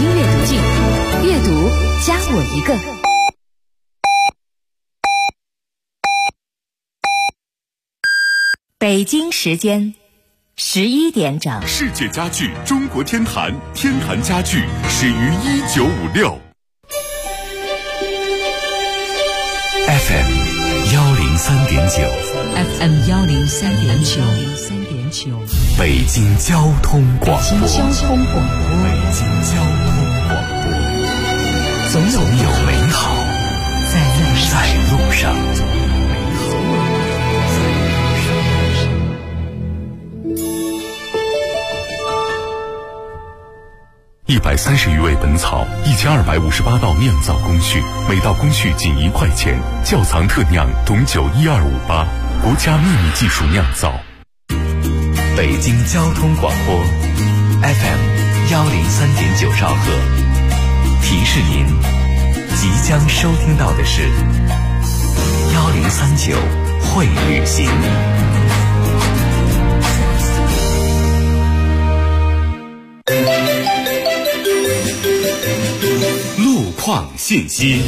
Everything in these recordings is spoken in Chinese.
京阅读镜，阅读加我一个。北京时间11点整。 世界家具中国天坛，天坛家具始于1956。FM 103.9，FM 103.9， 北京交通广播， 北京交通广播，总有美好在路上。 130余味本草，1258道酿造工序，每道工序仅1块钱。窖藏特酿董酒12588，国家秘密技术酿造。 北京交通广播 FM 103.9兆赫，提示您即将收听到的是1039会旅行。 路况信息。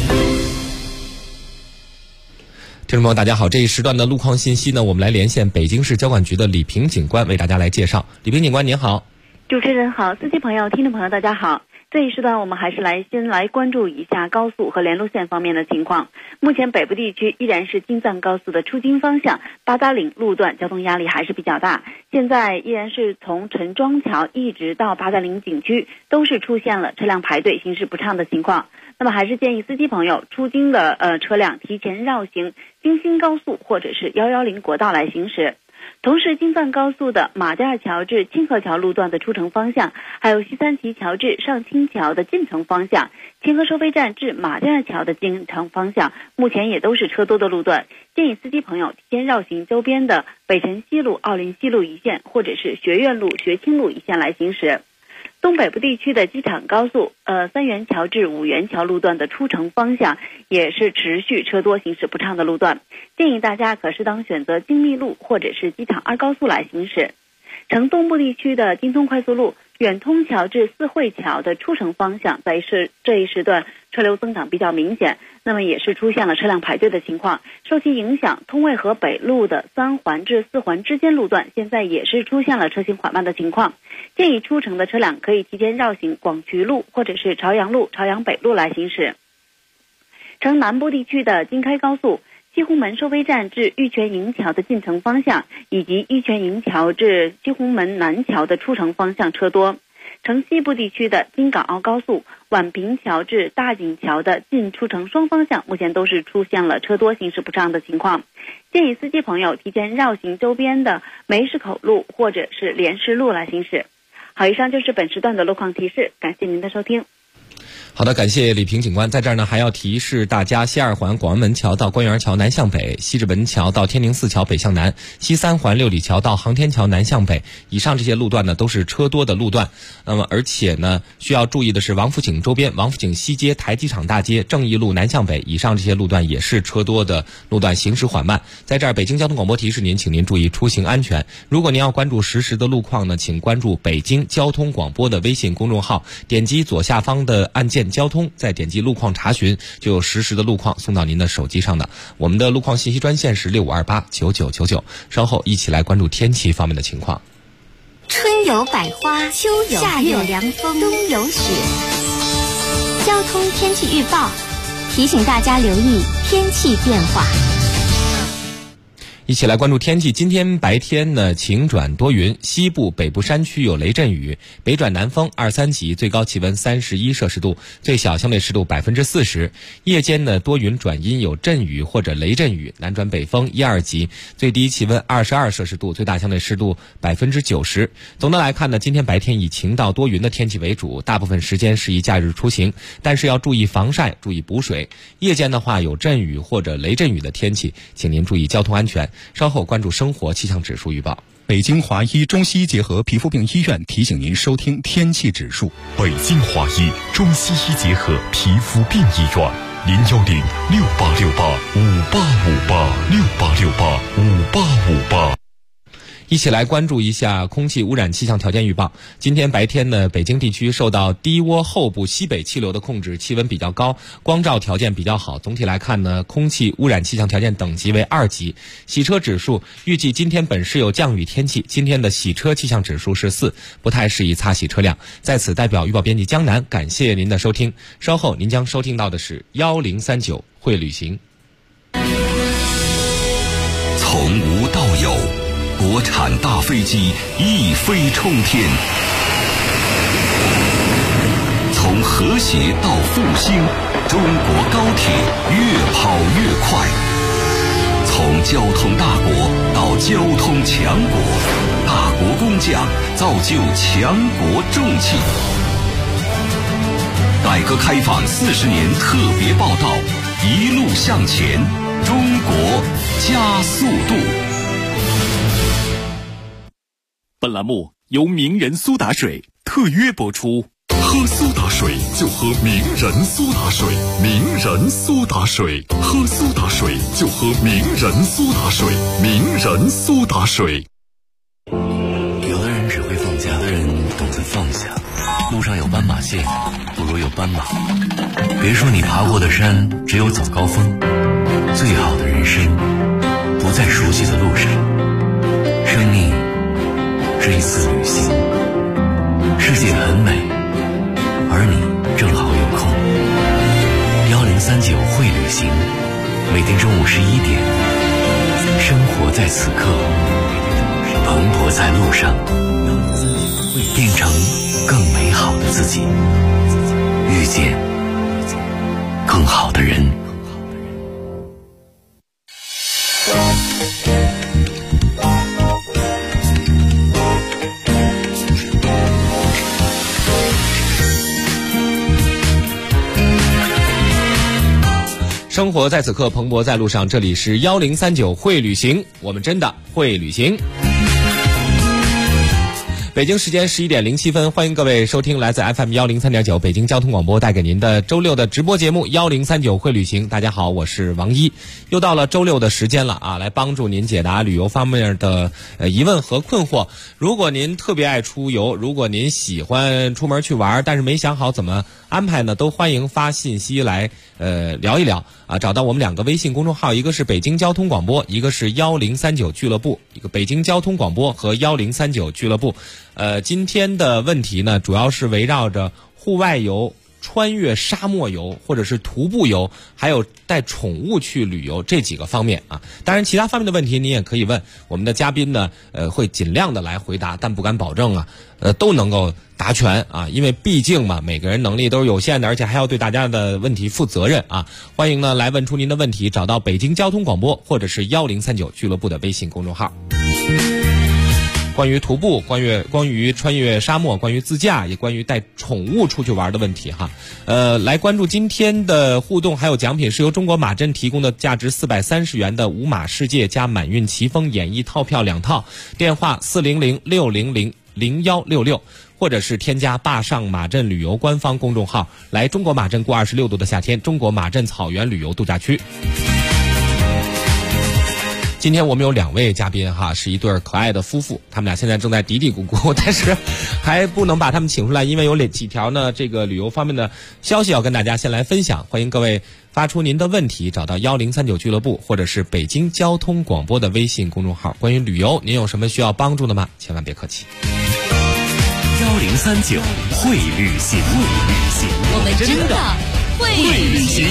听众朋友大家好，这一时段的路况信息呢，我们来连线北京市交管局的李平警官为大家来介绍。李平警官您好。 主持人好，司机朋友、听众朋友大家好。这一时段我们还是先来关注一下高速和联络线方面的情况。目前北部地区依然是京藏高速的出京方向八达岭路段交通压力还是比较大，现在依然是从陈庄桥一直到八达岭景区都是出现了车辆排队行驶不畅的情况。那么还是建议司机朋友出京的车辆提前绕行京新高速或者是110国道来行驶。同时京藏高速的马甸桥至清河桥路段的出城方向，还有西三旗桥至上清桥的进城方向，清河收费站至马甸桥的进城方向，目前也都是车多的路段，建议司机朋友提前绕行周边的北辰西路、奥林西路一线或者是学院路、学清路一线来行驶。东北部地区的机场高速三元桥至五元桥路段的出城方向也是持续车多行驶不畅的路段，建议大家可适当选择京密路或者是机场2高速来行驶。城东部地区的京通快速路远通桥至四惠桥的出城方向在这一时段车流增长比较明显，那么也是出现了车辆排队的情况。受其影响，通渭河北路的3环至4环之间路段现在也是出现了车行缓慢的情况，建议出城的车辆可以提前绕行广渠路或者是朝阳路、朝阳北路来行驶。城南部地区的京开高速西红门收费站至玉泉营桥的进城方向，以及玉泉营桥至西红门南桥的出城方向车多。城西部地区的京港澳高速宛平桥至大井桥的进出城双方向目前都是出现了车多行驶不畅的情况，建议司机朋友提前绕行周边的梅市口路或者是莲市路来行驶。好，以上就是本时段的路况提示，感谢您的收听。 好的，感谢李平警官。在这儿呢，还要提示大家，西2环广安门桥到官园桥南向北，西直门桥到天宁寺桥北向南，西3环六里桥到航天桥南向北，以上这些路段呢都是车多的路段。那么而且呢，需要注意的是王府井周边、王府井西街、台机场大街、正义路南向北，以上这些路段也是车多的路段，行驶缓慢。在这儿，北京交通广播提示您，请您注意出行安全。如果您要关注实时的路况呢，请关注北京交通广播的微信公众号，点击左下方的按键交通，再点击路况查询，就有实时的路况送到您的手机上的。我们的路况信息专线是65289999，稍后一起来关注天气方面的情况。 春有百花，秋有夏有凉风，冬有雪。交通天气预报提醒大家留意天气变化。 一起来关注天气。今天白天呢，晴转多云，西部、北部山区有雷阵雨，北转南风2、3级，最高气温31摄氏度，最小相对湿度40%。夜间呢，多云转阴，有阵雨或者雷阵雨，南转北风1、2级，最低气温22摄氏度，最大相对湿度90%。总的来看呢，今天白天以晴到多云的天气为主，大部分时间适宜假日出行，但是要注意防晒，注意补水。夜间的话有阵雨或者雷阵雨的天气，请您注意交通安全。稍后关注生活气象指数预报。 北京华医中西医结合皮肤病医院提醒您收听天气指数。 北京华医中西医结合皮肤病医院，01068685858，68685858。 一起来关注一下空气污染气象条件预报。今天白天呢，北京地区受到低涡后部西北气流的控制，气温比较高，光照条件比较好。总体来看呢，空气污染气象条件等级为2级。洗车指数预计今天本市有降雨天气，今天的洗车气象指数是4，不太适宜擦洗车辆。在此代表预报编辑江南感谢您的收听。稍后您将收听到的是1039会旅行。 从无到有，国产大飞机一飞冲天；从和谐到复兴，中国高铁越跑越快；从交通大国到交通强国，大国工匠造就强国重器。改革开放40年特别报道，一路向前，中国加速度。 本栏目由名人苏打水特约播出。喝苏打水就喝名人苏打水，名人苏打水，喝苏打水就喝名人苏打水，名人苏打水。 有的人只会放假，有的人懂得放下。路上有斑马线，不如有斑马。别说你爬过的山只有早高峰，最好的人生不在熟悉的路上。生命是一次旅行，世界很美，而你正好有空。1039会旅行，每天中午11点，生活在此刻，蓬勃在路上，变成更美好的自己，遇见更好的人。 生活在此刻，蓬勃在路上。这里是1039会旅行，我们真的会旅行。北京时间11点07分，欢迎各位收听来自 FM 103.9北京交通广播带给您的周六的直播节目1039会旅行。大家好，我是王一，又到了周六的时间了啊，来帮助您解答旅游方面的疑问和困惑。如果您特别爱出游，如果您喜欢出门去玩，但是没想好怎么安排呢，都欢迎发信息来聊一聊啊，找到我们2个微信公众号，一个是北京交通广播，一个是1039俱乐部，一个北京交通广播和1039俱乐部。今天的问题呢，主要是围绕着户外游、穿越沙漠游或者是徒步游，还有带宠物去旅游这几个方面啊。当然其他方面的问题你也可以问我们的嘉宾呢，会尽量的来回答，但不敢保证啊都能够答全啊，因为毕竟嘛，每个人能力都是有限的，而且还要对大家的问题负责任啊。欢迎呢来问出您的问题，找到北京交通广播或者是1039俱乐部的微信公众号。关于徒步，关于穿越沙漠，关于自驾，也关于带宠物出去玩的问题哈。来关注今天的互动，还有奖品是由中国马珍提供的价值430元的五马世界加满运奇峰演艺套票2套，电话400-600-0166，或者是添加坝上马镇旅游官方公众号，来中国马镇过26度的夏天，中国马镇草原旅游度假区。今天我们有2位嘉宾哈，是一对可爱的夫妇，他们俩现在正在嘀嘀咕咕，但是还不能把他们请出来，因为有几条呢这个旅游方面的消息要跟大家先来分享。欢迎各位发出您的问题，找到1039俱乐部或者是北京交通广播的微信公众号。关于旅游，您有什么需要帮助的吗？千万别客气。 1039会旅行， 我们真的会旅行。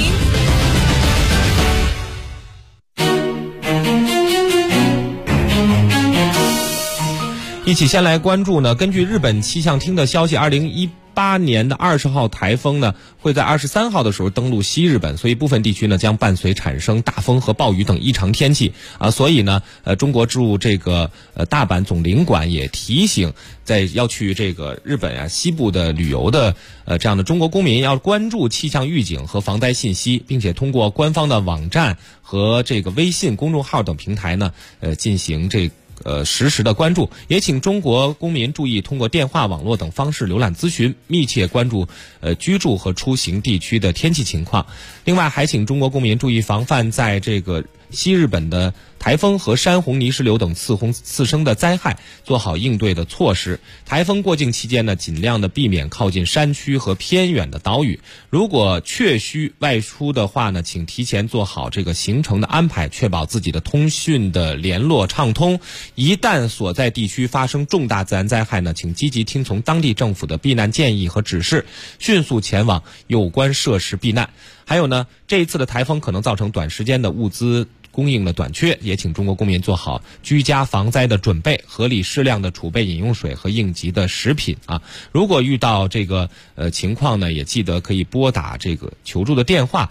一起先来关注呢，根据日本气象厅的消息，2018年的20号台风呢会在23号的时候登陆西日本，所以部分地区呢将伴随产生大风和暴雨等异常天气啊。所以呢中国驻这个大阪总领馆也提醒要去这个日本啊西部的旅游的这样的中国公民要关注气象预警和防灾信息，并且通过官方的网站和这个微信公众号等平台呢进行实时的关注，也请中国公民注意通过电话、网络等方式浏览咨询，密切关注居住和出行地区的天气情况。另外，还请中国公民注意防范在这个西日本的台风和山洪、泥石流等次生的灾害做好应对的措施。台风过境期间呢，尽量的避免靠近山区和偏远的岛屿。如果确需外出的话呢，请提前做好这个行程的安排，确保自己的通讯的联络畅通。一旦所在地区发生重大自然灾害呢，请积极听从当地政府的避难建议和指示，迅速前往有关设施避难。还有呢，这一次的台风可能造成短时间的物资供应的短缺，也请中国公民做好居家防灾的准备，合理适量的储备饮用水和应急的食品啊。如果遇到这个情况呢，也记得可以拨打这个求助的电话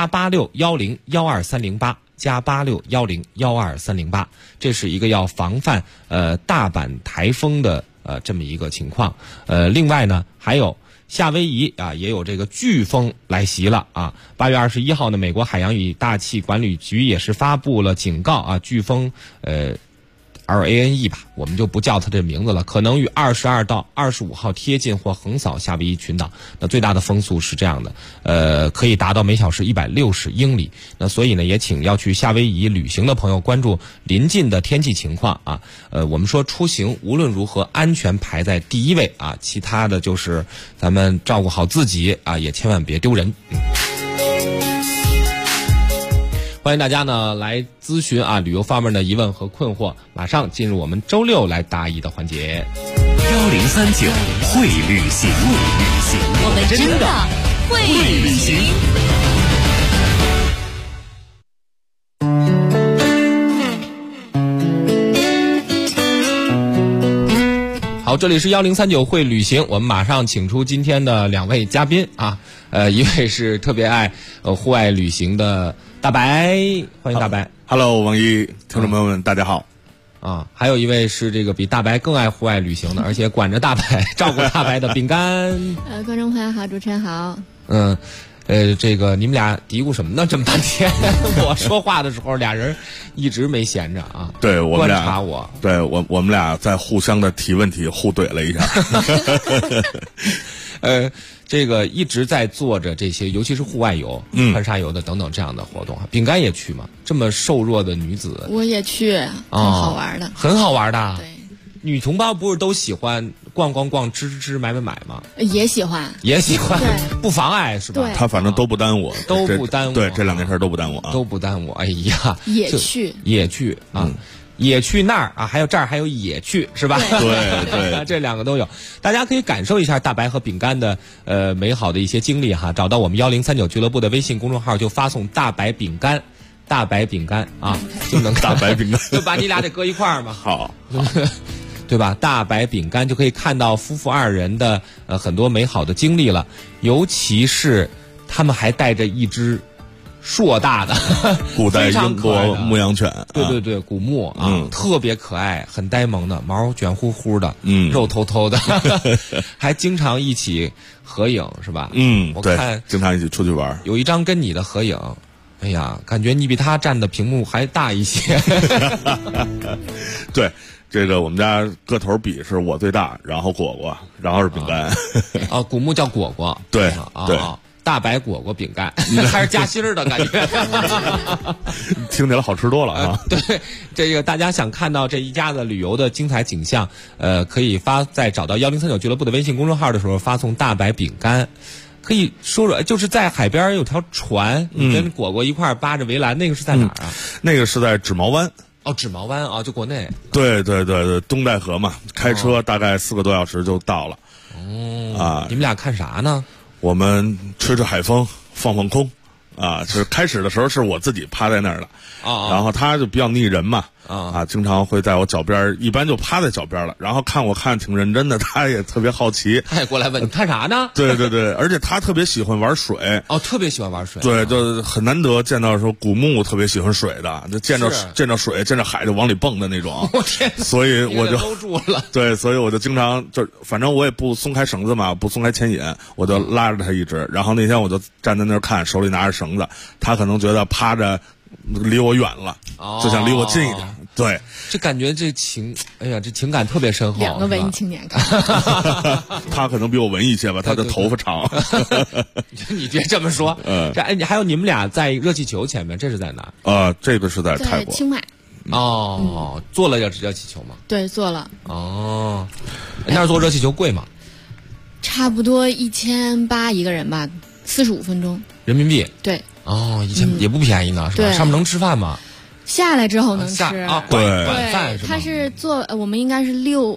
+8610-12308。+8610-12308，这是一个要防范大阪台风的这么一个情况。另外呢，还有夏威夷啊，也有这个飓风来袭了啊。8月21号呢，美国海洋与大气管理局也是发布了警告啊，飓风LANE 吧，我们就不叫它这名字了，可能于22到25号贴近或横扫夏威夷群岛。那最大的风速是这样的，可以达到每小时160英里。那所以呢，也请要去夏威夷旅行的朋友关注临近的天气情况啊。我们说出行无论如何安全排在第一位啊，其他的就是咱们照顾好自己啊，也千万别丢人。欢迎大家呢来咨询啊旅游方面的疑问和困惑，马上进入我们周六来答疑的环节。 1039会旅行， 我们真的会旅行。 好，这里是1039会旅行，我们马上请出今天的2位嘉宾啊，一位是特别爱户外旅行的大白，欢迎大白。 Hello， 王一，听众朋友们，大家好。 啊，还有一位是这个比大白更爱户外旅行的，而且管着大白、照顾大白的饼干。 观众朋友好，主持人好。 这个你们俩嘀咕什么呢？这么半天，我说话的时候，俩人一直没闲着啊。 对我们俩， 观察我， 对我们俩在互相的提问题，互怼了一下。 这个一直在做着这些，尤其是户外游、穿沙游的等等这样的活动。饼干也去吗？这么瘦弱的女子， 我也去，很好玩的， 很好玩的。 对， 女同胞不是都喜欢逛、吃、买吗？ 也喜欢， 不妨碍是吧？ 对， 他反正都不耽误， 都不耽误。 对，这两件事都不耽误啊， 都不耽误。哎呀， 也去啊。也去那儿啊，还有这儿还有也去是吧？ 对， 这两个都有，大家可以感受一下大白和饼干的美好的一些经历哈。找到我们1039俱乐部的微信公众号，就发送大白饼干啊，就能大白饼干， 就把你俩得搁一块儿嘛。 好， 对吧？大白饼干就可以看到夫妇二人的很多美好的经历了，尤其是他们还带着一只硕大的古代英国牧羊犬， 对，古牧啊，特别可爱，很呆萌的，毛卷乎乎的，肉透透的，还经常一起合影，是吧？我看经常一起出去玩， 有一张跟你的合影，哎呀，感觉你比他占的屏幕还大一些。 对，这个我们家个头比是我最大，然后果果，然后是饼干。 古牧叫果果， 对。 大白果果饼干还是夹心儿的感觉， 听起来好吃多了啊！ 对，这个大家想看到这一家子旅游的精彩景象，可以在找到1039俱乐部的微信公众号的时候发送大白饼干，可以说说，就是在海边有条船，你跟果果一块儿扒着围栏，那个是在哪儿啊？ 那个是在纸毛湾。 纸毛湾啊，就国内。 对，东戴河嘛，开车大概4个多小时就到了。 你们俩看啥呢？ 我们吹海风，放空，就是开始的时候是我自己趴在那儿的，然后他就比较腻人嘛，经常会在我脚边，一般就趴在脚边了，然后看我看挺认真的，他也特别好奇， 他也过来问你看啥呢？ 对，而且他特别喜欢玩水， 特别喜欢玩水， 对，就很难得见到说古牧特别喜欢水的，就见着水见着海就往里蹦的那种， 我天， 所以我就搂住了， 对，所以我就经常反正我也不松开绳子嘛，不松开牵引，我就拉着他一直，然后那天我就站在那儿看，手里拿着绳子，他可能觉得趴着离我远了，就想离我近一点。对， 这感觉这情感特别深厚。 两个文艺青年看， 他可能比我文艺一些吧，他的头发长。 你别这么说。这还有你们俩在热气球前面，这是在哪？ 这个是在泰国清迈。 做了热气球吗？ 对，做了。 那儿做热气球贵吗？ 差不多1800一个人吧，45分钟人民币。 对。 也不便宜呢，是吧？上面能吃饭吗？ 下来之后能吃对， 晚饭是吧？ 他是我们应该是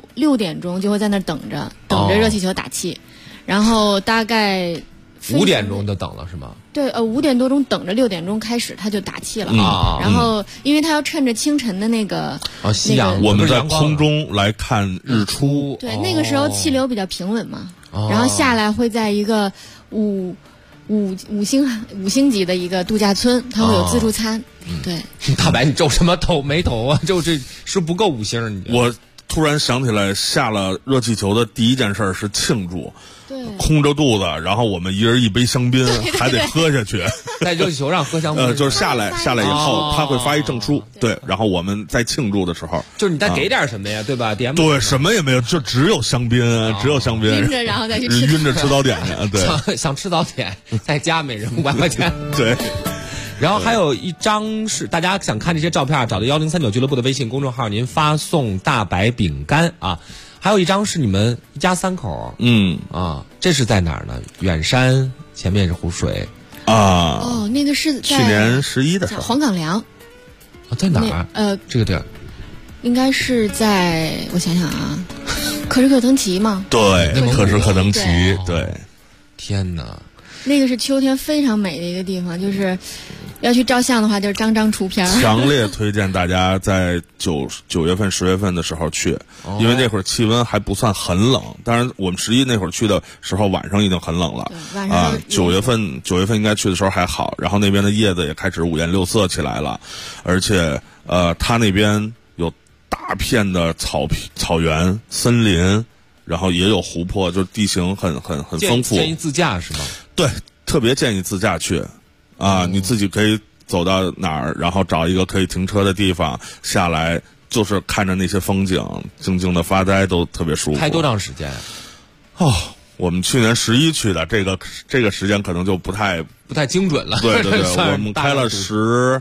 6点钟就会在那儿等着热气球打气，然后大概 5点钟就等了是吗？ 对，5点多钟等着6点钟开始他就打气了。然后因为他要趁着清晨的那个夕阳， 我们在空中来看日出。 对，那个时候气流比较平稳嘛，然后下来会在一个五星级的一个度假村，它会有自助餐。对， 大白，你皱什么眉头啊？就这是不够5星。 我突然想起来，下了热气球的第一件事是庆祝。 对， 空着肚子，然后我们一人一杯香槟，还得喝下去。 在热气球上喝香槟， 就是下来以后，他会发一证书，对，然后我们在庆祝的时候， 就是你再给点什么呀，对吧？ 对，什么也没有，就只有香槟，只有香槟， 晕着然后再去吃， 晕着吃早点去，对， 想吃早点，在家每人500块钱， 对。 然后还有一张是大家想看这些照片，找到1039俱乐部的微信公众号，您发送大白饼干啊。还有一张是你们一家3口，这是在哪儿呢？远山前面是湖水那个是在去年11的时候， 黄岗梁在哪儿？这个地儿应该是在我想想啊，可士可腾旗嘛， 对，可士可腾旗，对， 天哪， 那个是秋天非常美的一个地方，就是要去照相的话，就是张出片。 强烈推荐大家在9月份、10月份的时候去，因为那会儿气温还不算很冷。当然，我们11那会儿去的时候，晚上已经很冷了。 晚上 9月份应该去的时候还好，然后那边的叶子也开始五颜六色起来了，而且它那边有大片的草原、森林，然后也有湖泊，就是地形很丰富。 建议自驾是吗？ 对，特别建议自驾去。你自己可以走到哪儿，然后找一个可以停车的地方下来，就是看着那些风景，静静的发呆，都特别舒服。 开多长时间？ 我们去年11去的，这个时间可能就不太精准了。 对，我们开了10，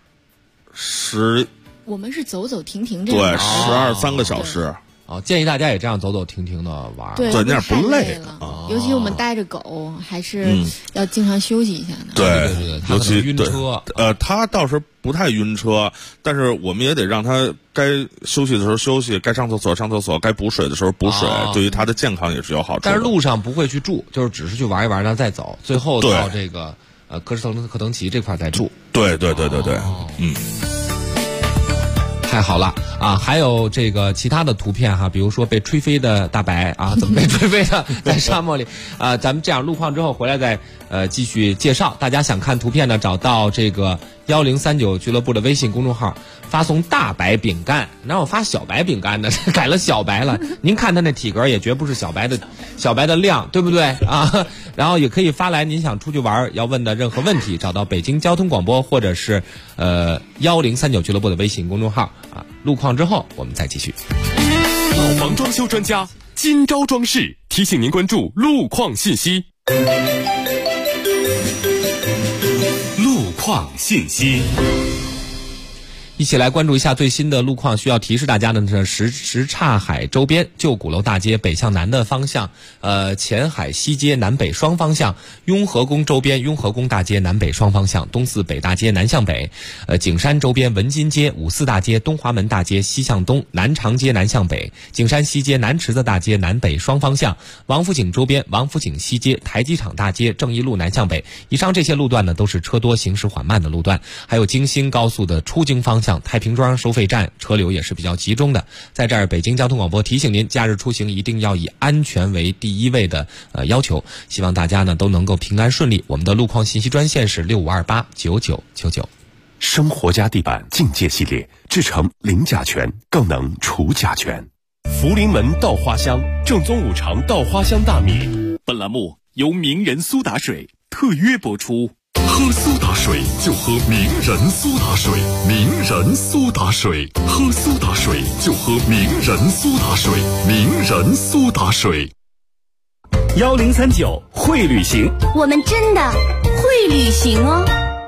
我们是走走停停这样。 对，3个小时。 建议大家也这样走走停停的玩， 对， 那样不累了。尤其我们带着狗，还是要经常休息一下的。 对，尤其晕车。 他倒是不太晕车，但是我们也得让他该休息的时候休息，该上厕所上厕所，该补水的时候补水，对于他的健康也是有好处的。 但是路上不会去住，就是只是去玩一玩，然后再走，最后到这个可士可腾旗这块再住。 对， 太好了啊！还有这个其他的图片哈，比如说被吹飞的大白啊，怎么被吹飞的？在沙漠里咱们这样路况之后回来再继续介绍。大家想看图片呢，找到这个1039俱乐部的微信公众号，发送大白饼干。哪有发小白饼干呢？改了小白了。您看他那体格也绝不是小白的量，对不对啊？然后也可以发来您想出去玩要问的任何问题，找到北京交通广播或者是1039俱乐部的微信公众号啊。路况之后我们再继续。 老房装修专家金招装饰提醒您关注路况信息。路况信息。 一起来关注一下最新的路况。需要提示大家的是什刹海周边旧鼓楼大街北向南的方向，前海西街南北双方向，雍和宫周边雍和宫大街南北双方向，东四北大街南向北，景山周边文津街、五四大街、东华门大街西向东，南长街南向北，景山西街南池子大街南北双方向，王府井周边王府井西街、台机场大街正义路南向北。以上这些路段呢都是车多行驶缓慢的路段。还有京新高速的出京方向太平庄收费站车流也是比较集中的。在这儿北京交通广播提醒您，假日出行一定要以安全为第一位的要求，希望大家呢都能够平安顺利。我们的路况信息专线是65289999。 生活家地板境界系列，制成零甲醛，更能除甲醛。福临门稻花香，正宗五常稻花香大米。 本栏目由名人苏打水特约播出。 喝苏打水就喝名人苏打水，名人苏打水，喝苏打水就喝名人苏打水，名人苏打水。 1039会旅行， 我们真的会旅行哦。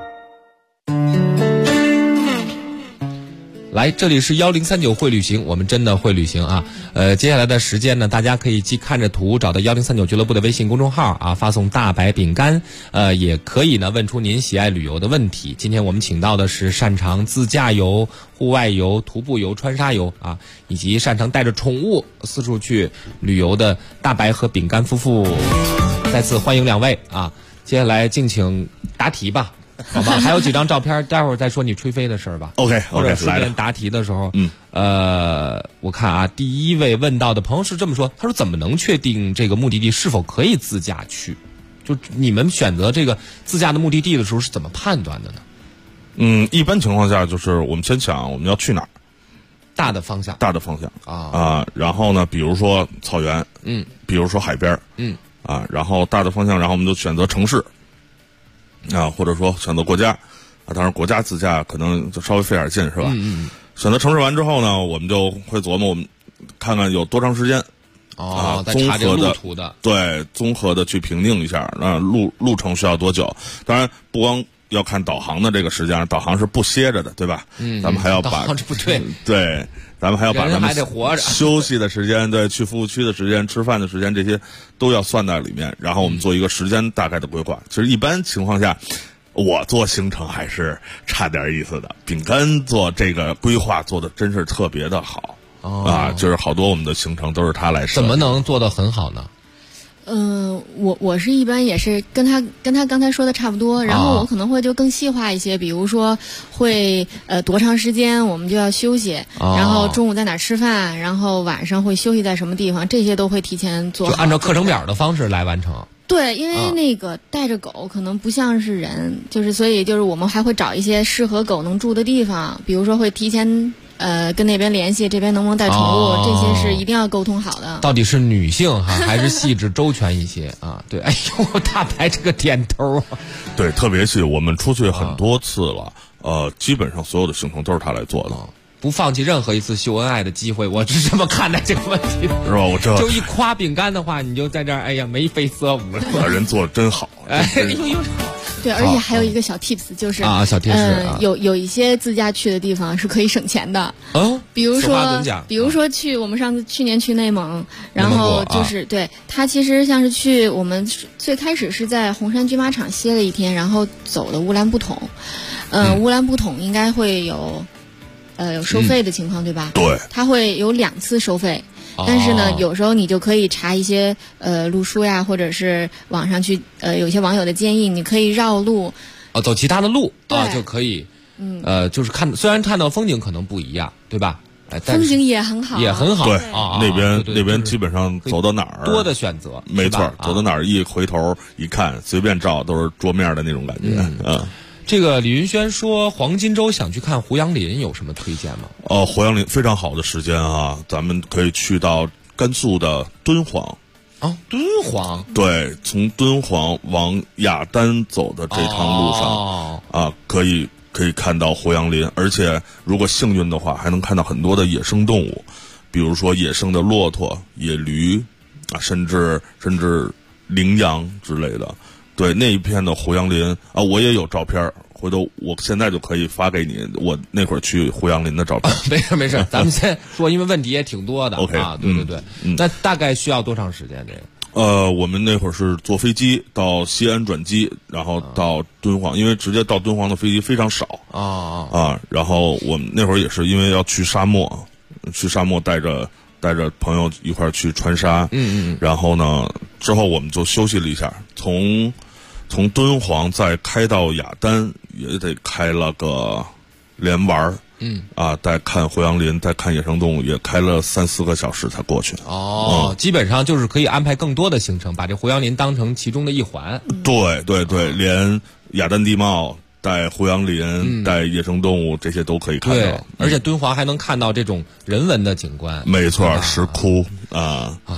来，这里是1039会旅行，我们真的会旅行啊！接下来的时间呢，大家可以既看着图找到1039俱乐部的微信公众号啊，发送大白饼干，也可以呢问出您喜爱旅游的问题。今天我们请到的是擅长自驾游、户外游、徒步游、穿沙游啊，以及擅长带着宠物四处去旅游的大白和饼干夫妇。再次欢迎两位啊！接下来敬请答题吧。好吧，还有几张照片，待会儿再说你吹飞的事儿吧。 OK， 或者顺便答题的时候，我看啊，第一位问到的朋友是这么说，他说怎么能确定这个目的地是否可以自驾去？就你们选择这个自驾的目的地的时候是怎么判断的呢？ 一般情况下就是我们先想我们要去哪儿， 大的方向然后呢，比如说草原，比如说海边，然后大的方向，然后我们就选择城市。或者说选择国家，当然国家自驾可能就稍微费点劲，是吧？选择城市完之后呢，我们就会琢磨，我们看看有多长时间， 再查这个路途的， 对，综合的去评定一下，路程需要多久？当然不光要看导航的这个时间，导航是不歇着的，对吧？咱们还要把导航这不对， 对。咱们还要把咱们还得活着休息的时间，对，去服务区的时间、吃饭的时间，这些都要算在里面。然后我们做一个时间大概的规划。其实一般情况下，我做行程还是差点意思的。饼干做这个规划做的真是特别的好就是好多我们的行程都是他来设计。 怎么能做得很好呢？ 我是一般也是跟他刚才说的差不多，然后我可能会就更细化一些，比如说会多长时间我们就要休息，然后中午在哪儿吃饭，然后晚上会休息在什么地方，这些都会提前做好， 就按照课程表的方式来完成。 对，因为那个带着狗可能不像是人，就是所以就是我们还会找一些适合狗能住的地方，比如说会提前跟那边联系，这边能不能带宠物，这些是一定要沟通好的。 到底是女性还是细致周全一些啊？对，哎呦，大白这个点头对，特别是我们出去很多次了，基本上所有的行程都是他来做的。 不放弃任何一次秀恩爱的机会，我是这么看待这个问题的， 是吧？我这就一夸饼干的话，你就在这儿，哎呀，眉飞色舞了。 人做的真好， 对，而且还有一个小 tips 就是小贴士有一些自驾去的地方是可以省钱的比如说我们去年去内蒙，然后就是对它其实像是我们最开始是在红山军马场歇了一天，然后走的乌兰布统，乌兰布统应该会有收费的情况，对吧？ 对， 它会有2次收费。但是呢，有时候你就可以查一些路书呀，或者是网上去有一些网友的建议，你可以绕路走其他的路就可以就是虽然看到风景可能不一样，对吧？ 风景也很好， 也很好。 对那边基本上走到哪儿多的选择， 没错，走到哪儿一回头一看，随便照都是桌面的那种感觉。 这个李云轩说黄金周想去看胡杨林，有什么推荐吗？ 胡杨林非常好的时间啊，咱们可以去到甘肃的敦煌。 敦煌， 对，从敦煌往雅丹走的这趟路上可以看到胡杨林，而且如果幸运的话，还能看到很多的野生动物，比如说野生的骆驼、野驴甚至羚羊之类的。对，那一片的胡杨林我也有照片，回头我现在就可以发给你我那会儿去胡杨林的照片。 没事，咱们先说，因为问题也挺多的。 OK 对，那大概需要多长时间？这个我们那会儿是坐飞机到西安转机，然后到敦煌，因为直接到敦煌的飞机非常少然后我们那会儿也是因为要去沙漠带着朋友一块儿去穿沙，然后呢，之后我们就休息了一下，从敦煌再开到雅丹也得开了个连玩再看胡杨林，再看野生动物，也开了3-4个小时才过去。 基本上就是可以安排更多的行程，把这胡杨林当成其中的一环。 对，连雅丹地貌带胡杨林、带野生动物，这些都可以看到。 而且敦煌还能看到这种人文的景观。 没错，石窟我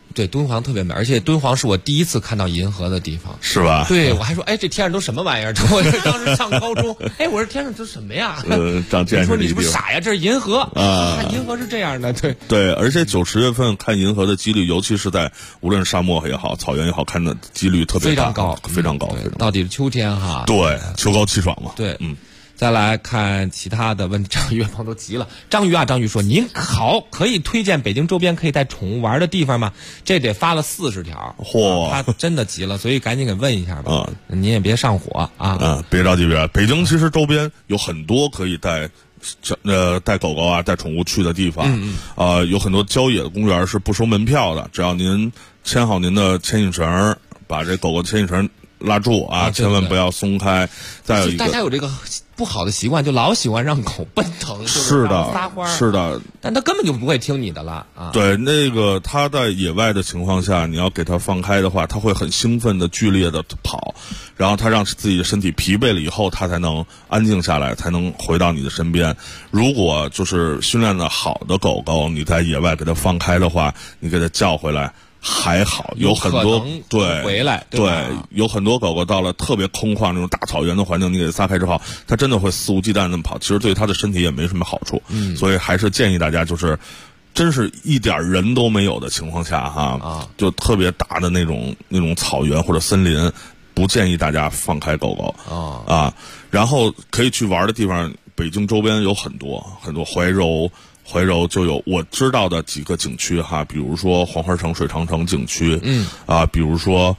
对，敦煌特别美，而且敦煌是我第一次看到银河的地方， 是吧？ 对，我还说，哎，这天上都什么玩意儿？我当时上高中，哎，我说天上这什么呀？ 长见识。 你说你是不是傻呀？这是银河啊！ 银河是这样的，对对，而且9、10月份看银河的几率，尤其是在无论沙漠也好、草原也好，看的几率特别大， 非常高， 非常高。 到底是秋天哈？ 对，秋高气爽嘛。 对，再来看其他的问题，张宇朋友都急了。张宇说：“您好，可以推荐北京周边可以带宠物玩的地方吗？”这得发了40条。 嚯， 他真的急了，所以赶紧给问一下吧。您也别上火啊。 别着急，北京其实周边有很多可以带狗狗啊、带宠物去的地方。有很多郊野的公园是不收门票的，只要您牵好您的牵引绳，把这狗狗牵引绳拉住啊，千万不要松开。再有一个， 大家有这个不好的习惯，就老喜欢让狗奔腾， 是的， 撒欢， 是的， 但它根本就不会听你的了啊。 对，那个它在野外的情况下，你要给它放开的话，它会很兴奋的、剧烈的跑，然后它让自己的身体疲惫了以后，它才能安静下来，才能回到你的身边。如果就是训练的好的狗狗，你在野外给它放开的话，你给它叫回来。还好，有很多对回来对，有很多狗狗到了特别空旷那种大草原的环境，你给它撒开之后，它真的会肆无忌惮的跑，其实对它的身体也没什么好处。所以还是建议大家，就是真是一点人都没有的情况下就特别大的那种草原或者森林，不建议大家放开狗狗然后可以去玩的地方，北京周边有很多怀柔就有我知道的几个景区比如说黄花城水长城景区，比如说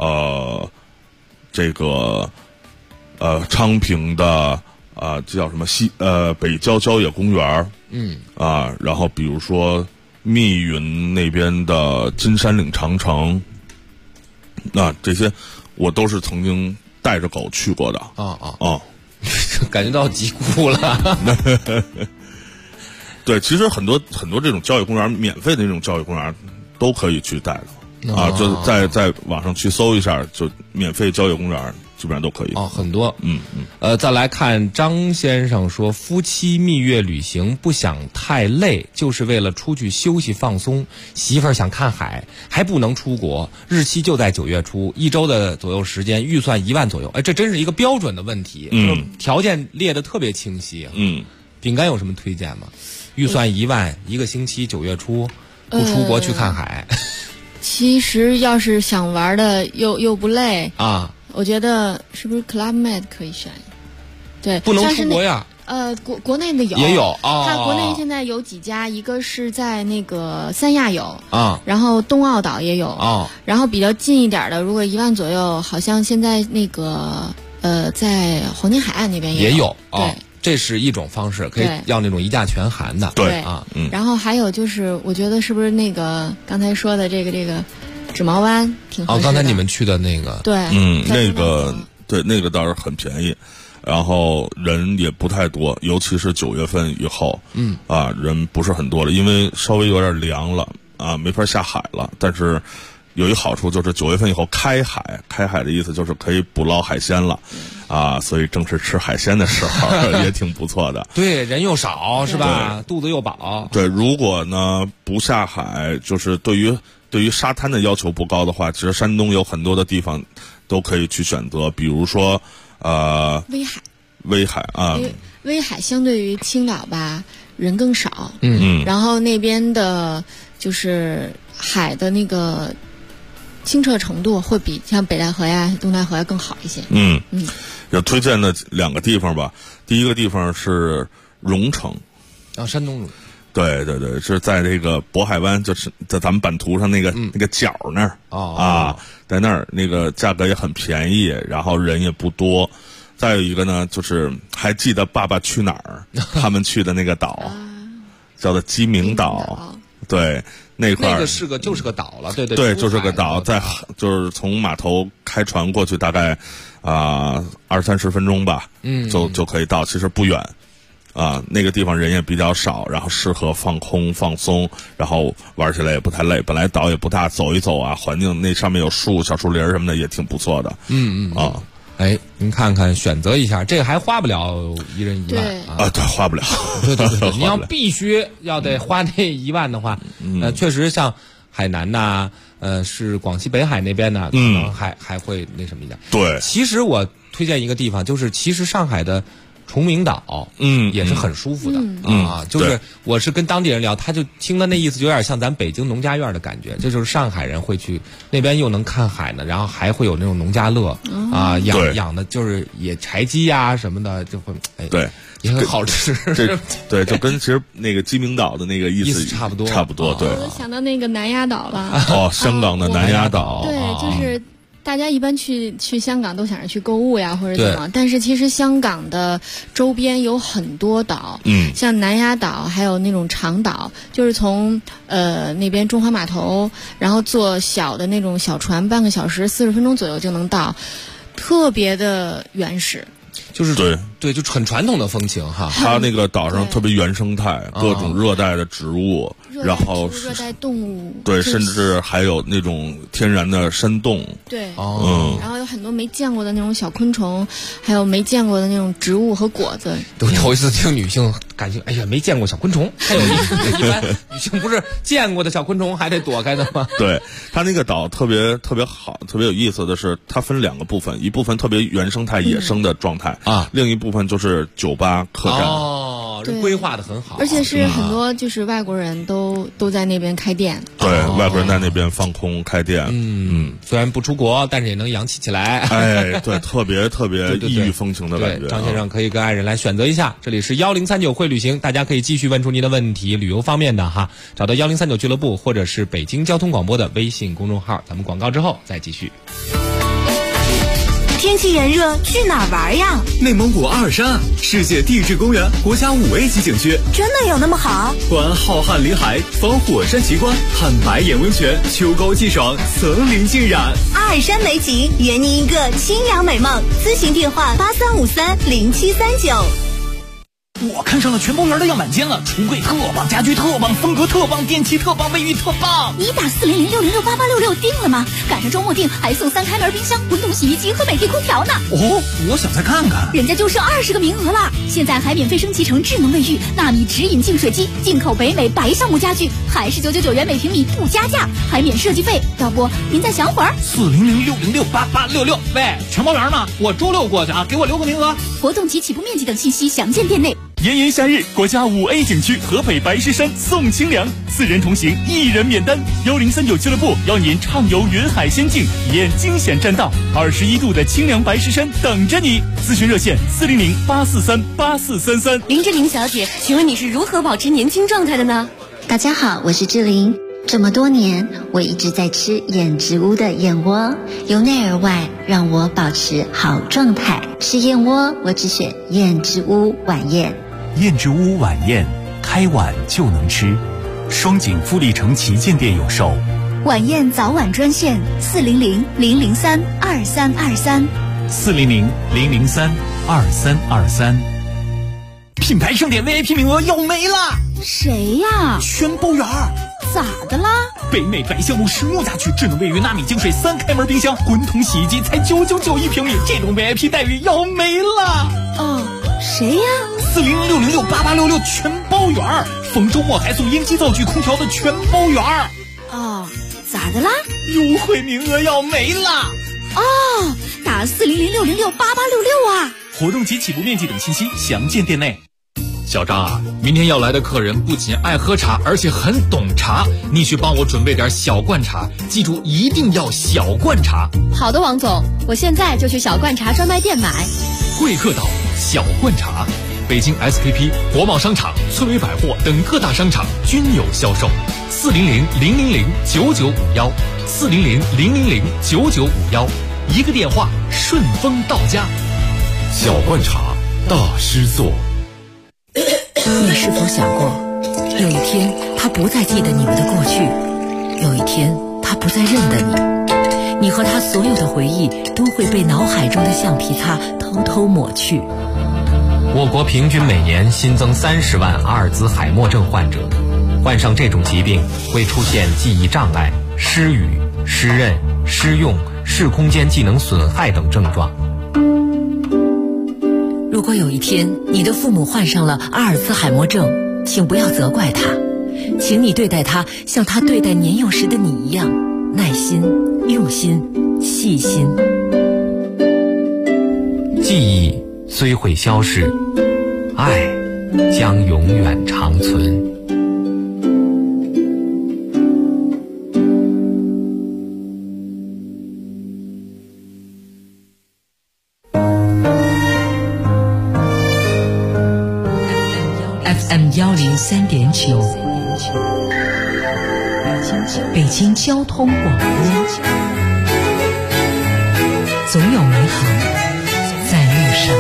这个昌平的这叫什么北郊郊野公园，然后比如说密云那边的金山岭长城，这些我都是曾经带着狗去过的感觉到急哭了。 对，其实很多这种郊野公园，免费的那种郊野公园都可以去带的就在网上去搜一下，就免费郊野公园基本上都可以很多。再来看张先生说，夫妻蜜月旅行不想太累，就是为了出去休息放松。媳妇儿想看海，还不能出国，日期就在9月初，1周的左右时间，预算1万左右。这真是一个标准的问题，条件列得特别清晰。饼干有什么推荐吗？预算1万，1个星期9月初，不出国去看海。 其实要是想玩的又不累我觉得是不是 Club Med 可以选？对， 不能出国呀。 国内的也有它国内现在有几家，一个是在那个三亚有然后东澳岛也有然后比较近一点的，如果1万左右，好像现在那个在黄金海岸那边也有对。 这是一种方式，可以要那种1价全含的。 对然后还有就是，我觉得是不是那个刚才说的这个纸毛湾挺合适的。 刚才你们去的那个， 对， 那个倒是很便宜，然后人也不太多，尤其是9月份以后，人不是很多了，因为稍微有点凉了没法下海了。但是有一好处就是9月份以后开海的意思就是可以捕捞海鲜了所以正是吃海鲜的时候也挺不错的。 对，人又少是吧？肚子又饱。 对，如果呢不下海，就是对于沙滩的要求不高的话，其实山东有很多的地方都可以去选择，比如说威海威海相对于青岛吧，人更少。然后那边的就是海的那个清澈程度会比像北戴河呀、东戴河呀更好一些。 有推荐的2个地方吧。第一个地方是荣城山东荣。 对，是在这个渤海湾，就是在咱们版图上那个角那儿在那儿，那个价格也很便宜，然后人也不多。再有一个呢，就是还记得《爸爸去哪儿》他们去的那个岛叫做鸡鸣岛。对，那块就是个岛了。对， 就是个岛，就是从码头开船过去大概20-30分钟吧，就可以到，其实不远那个地方人也比较少，然后适合放空放松，然后玩起来也不太累。本来岛也不大，走一走环境那上面有树、小树林什么的也挺不错的。 您看看，选择一下，这个还花不了1人1万对，花不了。 对，你要必须要得花那1万的话，确实像海南呐，是广西北海那边呢，可能还会那什么一点。 对， 其实我推荐一个地方，就是其实上海的崇明岛，也是很舒服的就是我是跟当地人聊，他就听的那意思就有点像咱北京农家院的感觉，这就是上海人会去那边又能看海呢，然后还会有那种农家乐养的就是野柴鸡呀什么的，就会对。 也很好吃， 对，就跟其实那个鸡鸣岛的那个意思差不多， 对。 我想到那个南丫岛了。 香港的南丫岛。 对，就是大家一般去香港都想着去购物呀，或者怎么，但是其实香港的周边有很多岛，像南丫岛，还有那种长岛，就是从那边中华码头，然后坐小的那种小船，半个小时40分钟左右就能到，特别的原始。 就是对，就很传统的风情哈。 它那个岛上特别原生态，各种热带的植物，然后热带动物， 对，甚至还有那种天然的山洞， 对，然后有很多没见过的那种小昆虫，还有没见过的那种植物和果子。 都头一次听女性感觉，哎呀，没见过小昆虫，太有意思了。一般女性不是见过的小昆虫还得躲开的吗？ 对，它那个岛特别好，特别有意思的是，它分2个部分，一部分特别原生态野生的状态另一部分就是酒吧客栈。 这规划的很好， 而且是很多就是外国人都在那边开店。 对，外国人在那边放空开店。 虽然不出国，但是也能洋气起来。 对，特别异域风情的感觉。 张先生可以跟爱人来选择一下，这里是1039会旅行，大家可以继续问出您的问题，旅游方面的哈，找到1039俱乐部或者是北京交通广播的微信公众号。咱们广告之后再继续。 天气炎热，去哪儿玩呀？ 内蒙古阿尔山，世界地质公园国家5A 级景区， 真的有那么好？ 观浩瀚林海，访火山奇观，看白眼温泉，秋高气爽，层林尽染。 阿尔山美景，圆您一个清凉美梦。咨询电话83530739。 我看上了全包园的样板间了，橱柜特棒，家居特棒，风格特棒，电器特棒，卫浴特棒。 你打40060688866定了吗？赶上周末定还送3开门冰箱、滚筒洗衣机和美的空调呢。 我想再看看。 人家就剩20个名额了，现在还免费升级成智能卫浴、纳米直饮净水机，进口北美白橡木家具，还是999元每平米不加价，还免设计费。要不您再想会儿 ？40060688866。喂，全包园吗？我周6过去啊，给我留个名额。 活动及起步面积等信息详见店内。 炎炎夏日，国家5A 景区合肥白石山送清凉，4人同行，1人免单。1039俱乐部邀您畅游云海仙境，体验惊险栈道，21度的清凉白石山等着你。咨询热线400-843-8433。 林志玲小姐，请问你是如何保持年轻状态的呢？ 大家好，我是志玲。这么多年，我一直在吃燕之屋的燕窝，由内而外让我保持好状态。吃燕窝，我只选燕之屋晚宴。 燕之屋晚宴，开碗就能吃。双井富力城旗舰店有售。 晚宴早晚专线400-003-2323。 400-003-2323。 品牌盛典 VIP 名额要没了。 谁呀？ 全包园。 咋的啦？ 北美白橡木实木家具，智能卫浴、纳米净水，3开门冰箱，滚筒洗衣机才999一平米，这种 VIP 待遇要没了。 谁呀 ？40060688866全包园，逢周末还送烟机灶具、空调的全包园。 咋的啦？ 优惠名额要没了。 打40060688866啊！ 活动及起步面积等信息详见店内。 小张啊，明天要来的客人不仅爱喝茶，而且很懂茶，你去帮我准备点小罐茶，记住一定要小罐茶。 好的，王总，我现在就去小罐茶专卖店买。 贵客岛小罐茶，北京 SKP、国贸商场、村委百货等各大商场均有销售。400-000-9951，400-000-9951，一个电话顺丰到家。 小罐茶，大师做。 你是否想过，有一天他不再记得你们的过去，有一天他不再认得你，你和他所有的回忆都会被脑海中的橡皮擦偷偷抹去。 我国平均每年新增30万阿尔兹海默症患者，患上这种疾病会出现记忆障碍、失语、失认、失用、视空间技能损害等症状。 如果有一天你的父母患上了阿尔兹海默症，请不要责怪他， 请你对待他像他对待年幼时的你一样，耐心、用心、细心。 记忆虽会消逝，爱将永远长存。 FM103.9，北京交通广播，总有美好在路上。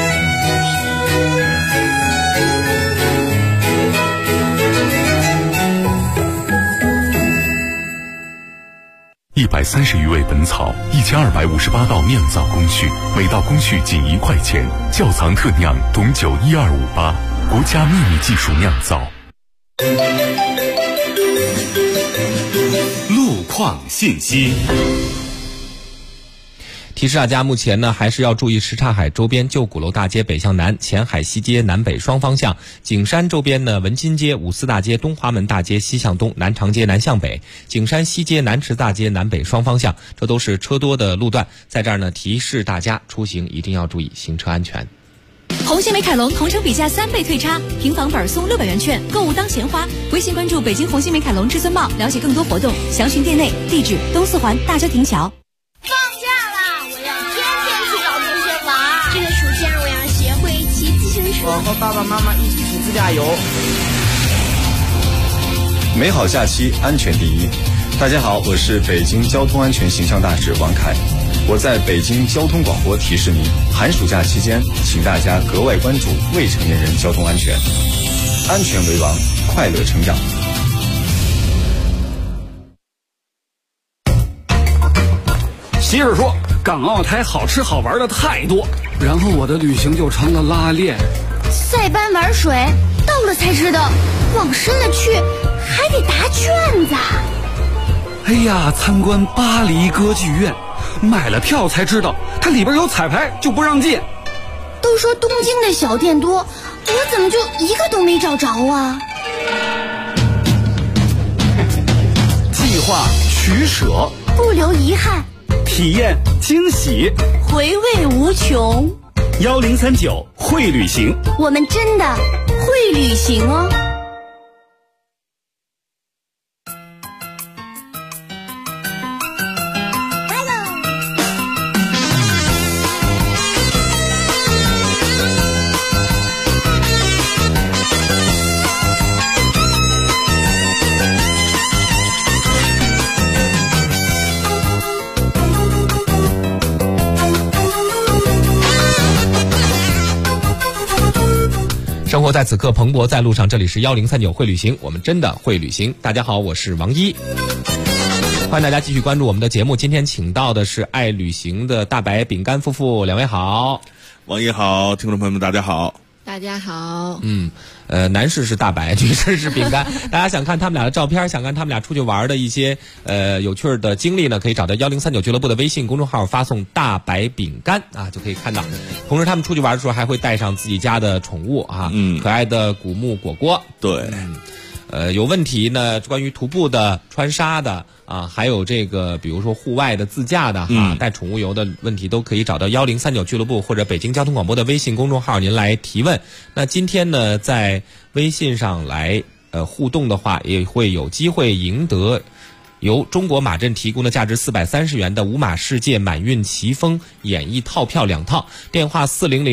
130余味本草，1258道酿造工序，每道工序仅1块钱。窖藏特酿董酒1258，国家秘密技术酿造。 路况信息。 提示大家，目前呢还是要注意什刹海周边旧鼓楼大街北向南、前海西街南北双方向、景山周边呢文津街、五四大街、东华门大街西向东、南长街南向北、景山西街南池大街南北双方向，这都是车多的路段。在这儿呢，提示大家出行一定要注意行车安全。 红星美凯龙同城比价3倍退差，平房本送600元券，购物当钱花。微信关注北京红星美凯龙至尊茂，了解更多活动，详询店内。地址：东四环大郊亭桥。 放假啦！我要天天去找同学玩。这个暑假我要学会骑自行车。 我和爸爸妈妈一起去自驾游。 美好假期，安全第一。大家好，我是北京交通安全形象大使王凯。我在北京交通广播提示您，寒暑假期间，请大家格外关注未成年人交通安全，安全为王，快乐成长。 媳妇说，港澳台好吃好玩的太多，然后我的旅行就成了拉练。 塞班玩水，到了才知道，往深了去还得答卷子。 哎呀，参观巴黎歌剧院。买了票才知道，它里边有彩排，就不让进。 都说东京的小店多，我怎么就一个都没找着啊？ 计划取舍， 不留遗憾， 体验惊喜， 回味无穷。 1039会旅行， 我们真的会旅行哦。 生活在此刻，蓬勃在路上。这里是1039会旅行，我们真的会旅行。大家好，我是王一，欢迎大家继续关注我们的节目。今天请到的是爱旅行的大白饼干夫妇，两位好。 王一好，听众朋友们大家好。 大家好。 男士是大白，女士是饼干。大家想看他们俩的照片，想看他们俩出去玩的一些有趣的经历呢，可以找到1039俱乐部的微信公众号，发送大白饼干啊，就可以看到。同时他们出去玩的时候还会带上自己家的宠物啊，可爱的古木果果。 对。 有问题呢，关于徒步的、穿沙的啊，还有这个比如说户外的自驾的带宠物游的问题，都可以找到1039俱乐部或者北京交通广播的微信公众号，您来提问。那今天呢，在微信上来互动的话，也会有机会赢得由中国马镇提供的价值430元的五马世界满运奇峰演艺套票2套，电话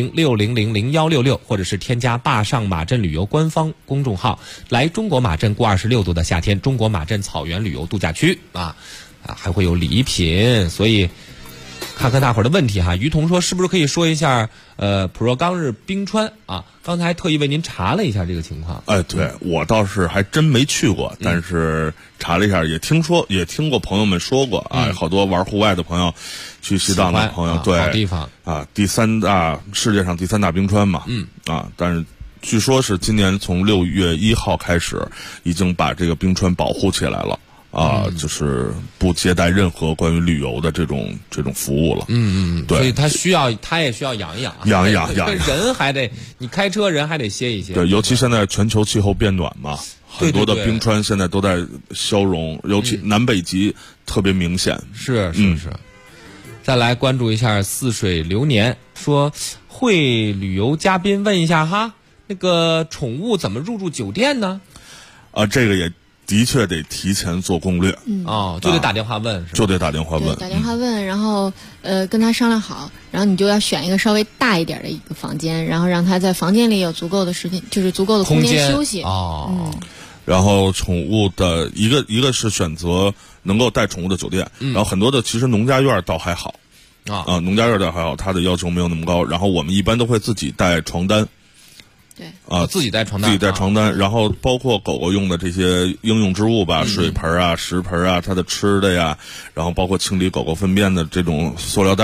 400-600-0166，或者是添加坝上马镇旅游官方公众号，来中国马镇过26度的夏天，中国马镇草原旅游度假区还会有礼品，所以看看大伙儿的问题哈。于彤说，是不是可以说一下普若冈日冰川啊？刚才特意为您查了一下这个情况。 对，我倒是还真没去过，但是查了一下，也听过朋友们说过啊，好多玩户外的朋友，去西藏的朋友，对， 好地方啊，世界上第3大冰川嘛，但是据说是今年从6月1号开始，已经把这个冰川保护起来了。 就是不接待任何关于旅游的这种服务了。对， 所以他也需要养一养，人还得你开车人还得歇一歇。 对，尤其现在全球气候变暖嘛，很多的冰川现在都在消融，尤其南北极特别明显。 是。再来关注一下似水流年，说会旅游嘉宾问一下哈，那个宠物怎么入住酒店呢？ 这个也的确得提前做攻略。 就得打电话问，是吧？ 就得打电话问， 然后跟他商量好，然后你就要选一个稍微大一点的一个房间，然后让他在房间里有足够的时间，就是足够的空间休息。 然后宠物的一个是选择能够带宠物的酒店，然后很多的其实农家院倒还好农家院倒还好，它的要求没有那么高。然后我们一般都会自己带床单。 对自己带床单， 然后包括狗狗用的这些应用之物吧，水盆啊、食盆啊，它的吃的呀，然后包括清理狗狗粪便的这种塑料袋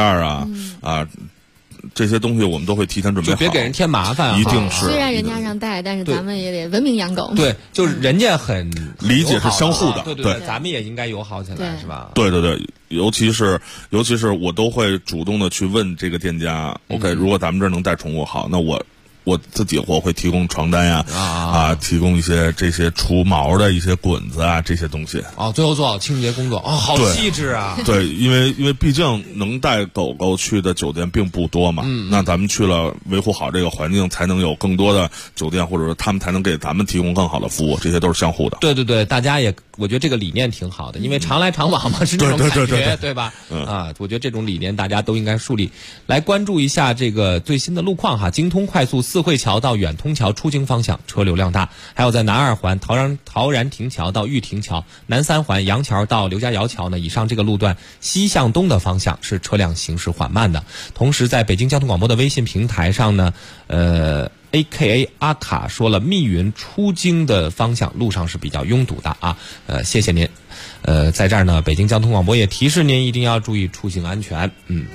这些东西我们都会提前准备好， 就别给人添麻烦。 一定是， 虽然人家让带，但是咱们也得文明养狗。 对，就是人家很理解是相互的。 对，咱们也应该友好起来，是吧？ 对，尤其是我都会主动的去问这个店家，OK，如果咱们这儿能带宠物，好，那我自己会提供床单呀，提供一些这些除毛的一些滚子啊，这些东西。 最后做好清洁工作。好细致啊。 对，因为毕竟能带狗狗去的酒店并不多嘛。那咱们去了，维护好这个环境，才能有更多的酒店，或者说他们才能给咱们提供更好的服务，这些都是相互的。 对，大家也，我觉得这个理念挺好的，因为常来常往嘛，是这种感觉，对吧？我觉得这种理念大家都应该树立。来关注一下这个最新的路况哈，京通快速四惠桥到远通桥出京方向车流量大，还有在南二环陶然亭桥到玉亭桥、南三环杨桥到刘家窑桥呢，以上这个路段西向东的方向是车辆行驶缓慢的。同时在北京交通广播的微信平台上呢，AKA 阿卡说了，密云出京的方向路上是比较拥堵的谢谢您。在这儿呢，北京交通广播也提示您一定要注意出行安全。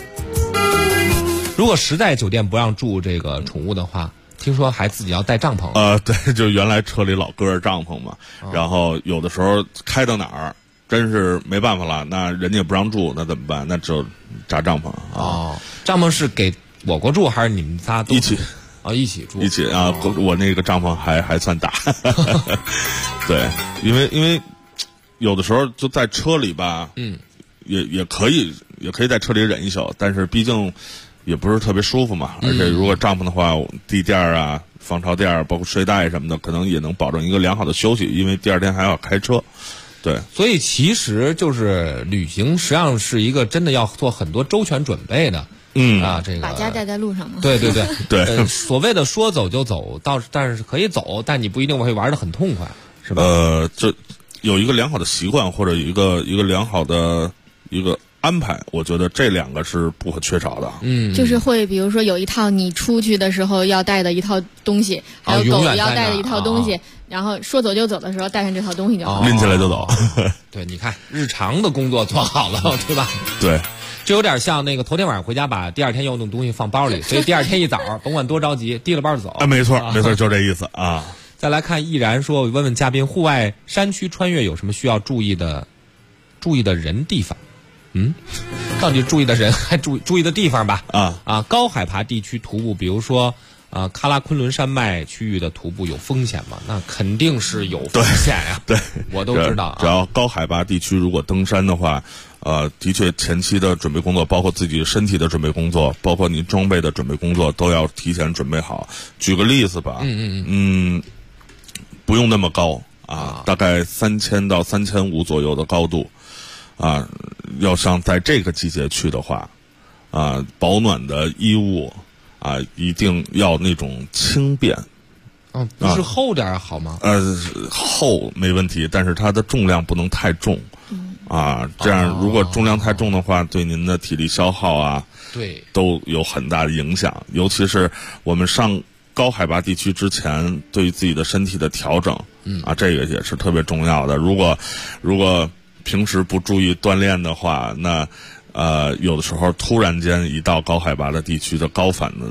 如果实在酒店不让住这个宠物的话，听说还自己要带帐篷。 对，就原来车里老搁着帐篷嘛，然后有的时候开到哪儿真是没办法了，那人家也不让住，那怎么办？那只有扎帐篷。 帐篷是给我国住还是你们仨都一起？ 一起住。 我那个帐篷还算大。对，因为有的时候就在车里吧，也可以在车里忍一宿，但是毕竟也不是特别舒服嘛。而且如果帐篷的话，地垫啊、防潮垫，包括睡袋什么的，可能也能保证一个良好的休息，因为第二天还要开车。对， 所以其实就是旅行，实际上是一个真的要做很多周全准备的。这个把家带在路上嘛。 对。 所谓的说走就走，但是可以走，但你不一定会玩得很痛快，是吧？ 这有一个良好的习惯，或者一个良好的一个安排，我觉得这两个是不可缺少的。 就是会比如说有一套你出去的时候要带的一套东西，还有狗要带的一套东西，然后说走就走的时候带上这套东西就好， 拎起来就走。 对，你看日常的工作做好了，对吧？ 对。 这有点像那个头天晚上回家把第二天要用的东西放包里，所以第二天一早甭管多着急，提了包就走。 没错，就这意思啊。 再来看毅然说，问问嘉宾，户外山区穿越有什么需要注意的人地方？到底注意的人还注意的地方吧？高海拔地区徒步，比如说喀拉昆仑山脉区域的徒步有风险吗？那肯定是有风险呀。 对， 我都知道。 只要高海拔地区如果登山的话，的确前期的准备工作，包括自己身体的准备工作，包括你装备的准备工作，都要提前准备好。举个例子吧，不用那么高大概3000到3500左右的高度要像在这个季节去的话保暖的衣物一定要那种轻便。 不是厚点好吗？ 厚没问题，但是它的重量不能太重。这样如果重量太重的话，对您的体力消耗对， 都有很大的影响。尤其是我们上高海拔地区之前，对于自己的身体的调整，这个也是特别重要的。如果平时不注意锻炼的话，那有的时候突然间一到高海拔的地区的高反的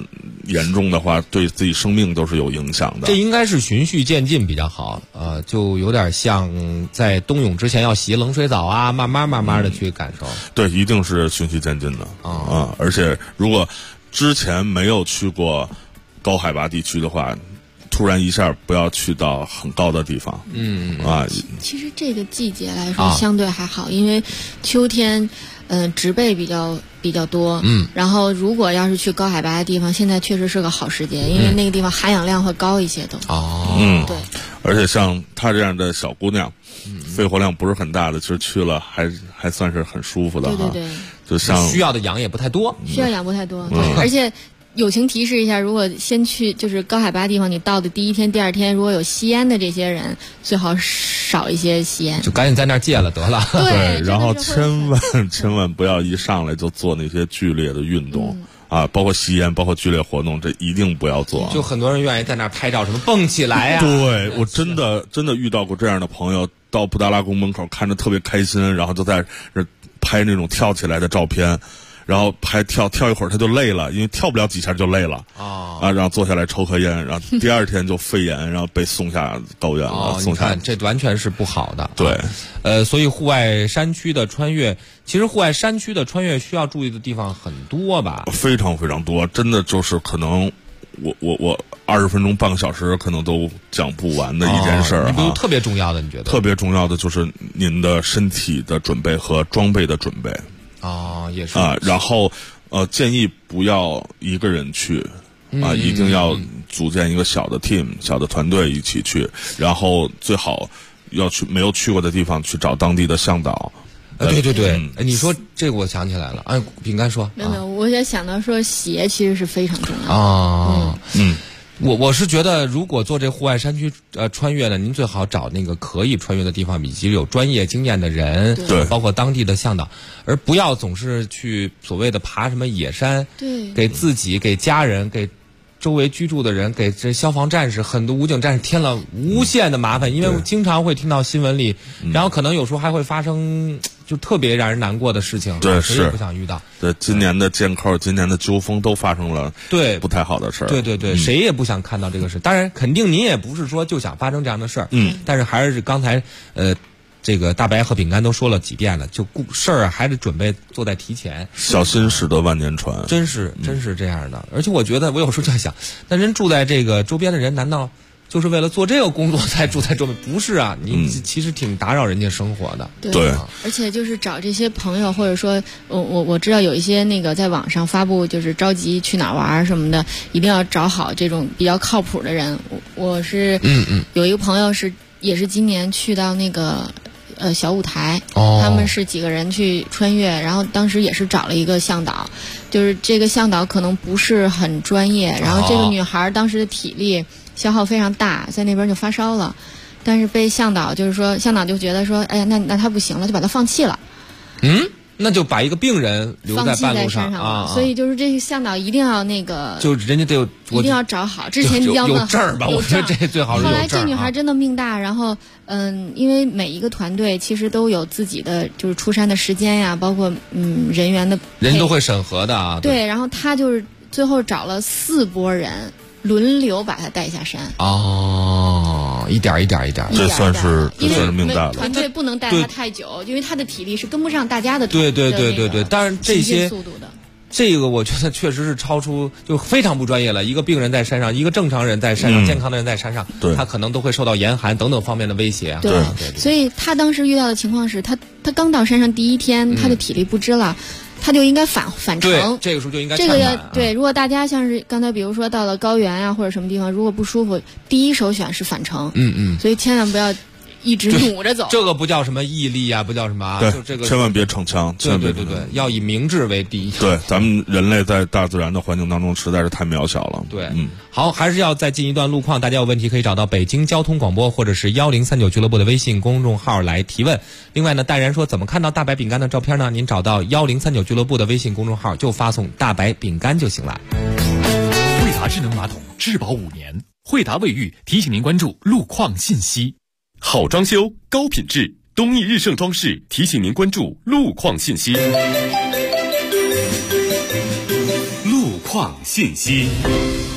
严重的话，对自己生命都是有影响的。 这应该是循序渐进比较好，就有点像在冬泳之前要洗冷水澡啊，慢慢的去感受。 对，一定是循序渐进的而且如果之前没有去过高海拔地区的话，突然一下不要去到很高的地方。 其实这个季节来说相对还好，因为秋天植被比较多。然后如果要是去高海拔的地方，现在确实是个好时节，因为那个地方含氧量会高一些都。对。 而且像她这样的小姑娘，肺活量不是很大的，其实去了还算是很舒服的哈。 对， 就像需要的氧也不太多。 需要氧不太多，而且。友情提示一下，如果先去就是高海拔地方，你到的第一天、第二天，如果有吸烟的这些人，最好少一些吸烟， 就赶紧在那儿戒了得了。 对， 然后千万不要一上来就做那些剧烈的运动。包括吸烟，包括剧烈活动，这一定不要做。 就很多人愿意在那儿拍照，什么蹦起来呀。 对，我真的遇到过这样的朋友，到布达拉宫门口看着特别开心，然后就在这拍那种跳起来的照片。然后跳一会儿他就累了，因为跳不了几下就累了然后坐下来抽颗烟，然后第二天就肺炎，然后被送下高原了。 你看这完全是不好的。 对， 所以户外山区的穿越，其实户外山区的穿越需要注意的地方很多吧？ 非常非常多，真的就是可能我20分钟半个小时可能都讲不完的一件事儿。 比如特别重要的，你觉得？ 特别重要的就是您的身体的准备和装备的准备。 也是然后建议不要一个人去一定要组建一个小的 team 小的团队一起去，然后最好要去没有去过的地方去找当地的向导。 对，你说这个我想起来了。饼干说没有，我也想到说鞋其实是非常重要的。 我是觉得，如果做这户外山区穿越呢，您最好找那个可以穿越的地方，以及有专业经验的人， 对， 包括当地的向导，而不要总是去所谓的爬什么野山， 对， 给自己、给家人、给周围居住的人，给这消防战士、很多武警战士添了无限的麻烦，因为我经常会听到新闻里，然后可能有时候还会发生就特别让人难过的事情， 对， 谁也不想遇到。 对，今年的剑扣、今年的纠风都发生了， 对， 不太好的事儿。 对，谁也不想看到这个事。当然，肯定您也不是说就想发生这样的事儿，但是还是刚才这个大白和饼干都说了几遍了，就事儿还得准备做在提前。 小心驶得万年船， 真是这样的。而且我觉得，我有时候就在想，那人住在这个周边的人，难道就是为了做这个工作才住在周边？不是啊，你其实挺打扰人家生活的。 对，而且就是找这些朋友，或者说，我知道有一些那个在网上发布，就是着急去哪玩什么的，一定要找好这种比较靠谱的人。我是有一个朋友也是今年去到那个小舞台，他们是几个人去穿越，然后当时也是找了一个向导，就是这个向导可能不是很专业，然后这个女孩当时的体力消耗非常大，在那边就发烧了，但是被向导就觉得说，哎呀，那他不行了，就把他放弃了。 那就把一个病人留在半路上啊！ 所以就是这个向导一定要那个， 就人家得有一定要找好，之前一定要问好有证吧？我觉得这最好是有证。 后来这女孩真的命大，然后因为每一个团队其实都有自己的就是出山的时间呀，包括人员的人都会审核的啊。 对，然后他就是最后找了4拨人轮流把他带下山。一点， 这算是命大了。 团队不能带他太久，因为他的体力是跟不上大家的。 对。但是这些速度的， 这个我觉得确实是超出，就非常不专业了。一个病人在山上，一个正常人在山上，健康的人在山上，他可能都会受到严寒等等方面的威胁。 对，所以他当时遇到的情况是他刚到山上第一天，他的体力不支了。他就应该返程， 对，这个时候就应该对。如果大家像是刚才比如说到了高原啊或者什么地方，如果不舒服，第一首选是返程。所以千万不要一直努着走。 这个不叫什么毅力啊，不叫什么啊，就这个千万别逞强。 对，要以明智为第一。 对，咱们人类在大自然的环境当中实在是太渺小了。 对，好，还是要再进一段路况。大家有问题可以找到北京交通广播或者是1039俱乐部的微信公众号来提问。另外呢，淡然说怎么看到大白饼干的照片呢？您找到1039俱乐部的微信公众号，就发送大白饼干就行了。 惠达智能马桶质保5年，惠达卫浴提醒您关注路况信息。好装修高品质，东义日盛装饰提醒您关注路况信息。路况信息。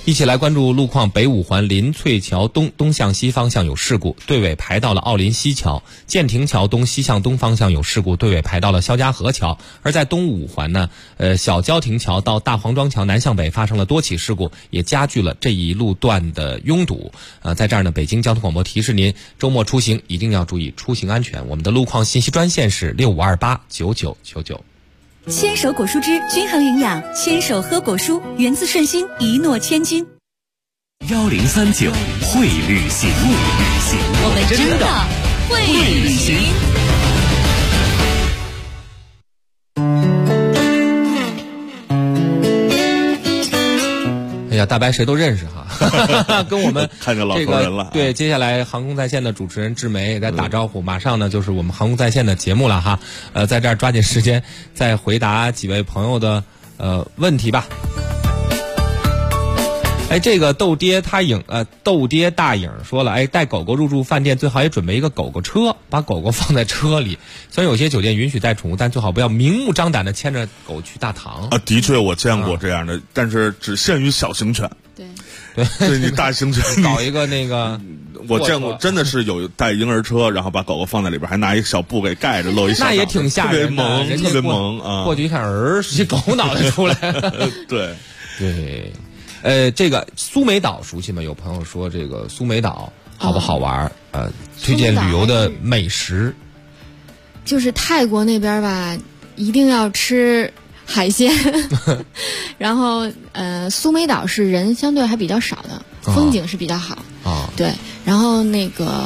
一起来关注路况：北五环林翠桥东向西方向有事故，队尾排到了奥林西桥；建亭桥东西向东方向有事故，队尾排到了肖家河桥。而在东五环呢，小交亭桥到大黄庄桥南向北发生了多起事故，也加剧了这一路段的拥堵。在这儿呢，北京交通广播提示您，周末出行一定要注意出行安全。我们的路况信息专线是65289999。 牵手果蔬汁均衡营养，牵手喝果蔬，源自顺心，一诺千金。 1039会旅行， 我们真的会旅行。 哎呀，大白谁都认识哈，跟我们看见老头人了。 对，接下来航空在线的主持人志梅也在打招呼，马上呢就是我们航空在线的节目了哈。在这儿抓紧时间再回答几位朋友的问题吧。这个豆爹大影说了，带狗狗入住饭店最好也准备一个狗狗车，把狗狗放在车里。虽然有些酒店允许带宠物，但最好不要明目张胆的牵着狗去大堂。 的确我见过这样的，但是只限于小型犬。对，你大型犬搞一个那个， 我见过真的是有带婴儿车，然后把狗狗放在里边，还拿一个小布给盖着，露一小， 那也挺吓人的， 特别萌啊！ 过去一看，是狗脑袋出来。 对。 这个苏梅岛熟悉吗？有朋友说这个苏梅岛好不好玩？推荐旅游的美食， 就是泰国那边吧，一定要吃海鲜。然后苏梅岛是人相对还比较少的，风景是比较好。对，然后那个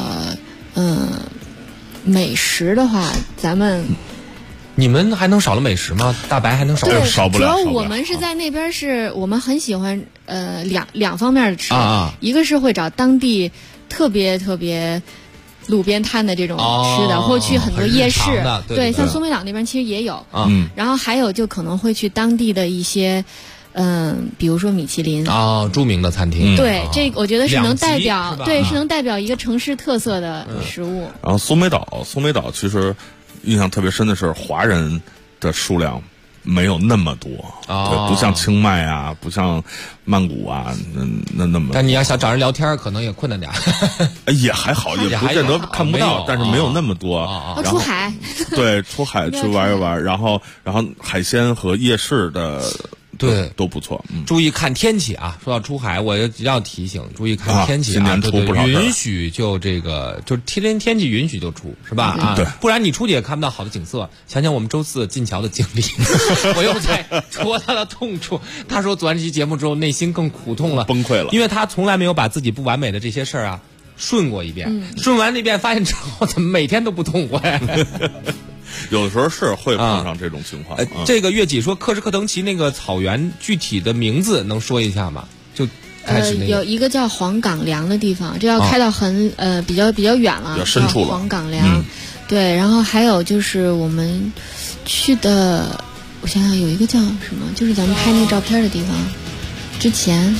美食的话， 你们还能少了美食吗？大白还能少不了。 主要我们是在那边，是我们很喜欢两方面的吃，一个是会找当地特别路边摊的这种吃的，或去很多夜市，对，像苏梅岛那边其实也有。然后还有就可能会去当地的一些比如说米其林著名的餐厅。 对，这我觉得是能代表，对，是能代表一个城市特色的食物。 然后苏梅岛其实印象特别深的是华人的数量没有那么多，对，不像清迈啊，不像曼谷啊，那么。 但你要想找人聊天，可能也困难点。 也还好，也不见得看不到，但是没有那么多。 出海， 对，出海去玩一玩，然后海鲜和夜市的。对，都不错。 注意看天气啊！说到出海，我要提醒，注意看天气。 今年出不少事。 允许就天气允许就出，是吧？ 对， 不然你出去也看不到好的景色。想想我们周四进桥的经历，我又在戳他的痛处。他说昨晚这期节目之后，内心更苦痛了， 崩溃了， 因为他从来没有把自己不完美的这些事儿顺过一遍，顺完那遍发现之后，怎么每天都不痛快？ 有的时候是会碰上这种情况。 这个月季说克什克腾旗那个草原具体的名字能说一下吗？就开始有一个叫黄岗梁的地方，这要开到比较远了， 比较深处了。 黄岗梁，对，然后还有就是我们去的，我想想有一个叫什么，就是咱们拍那个照片的地方，之前。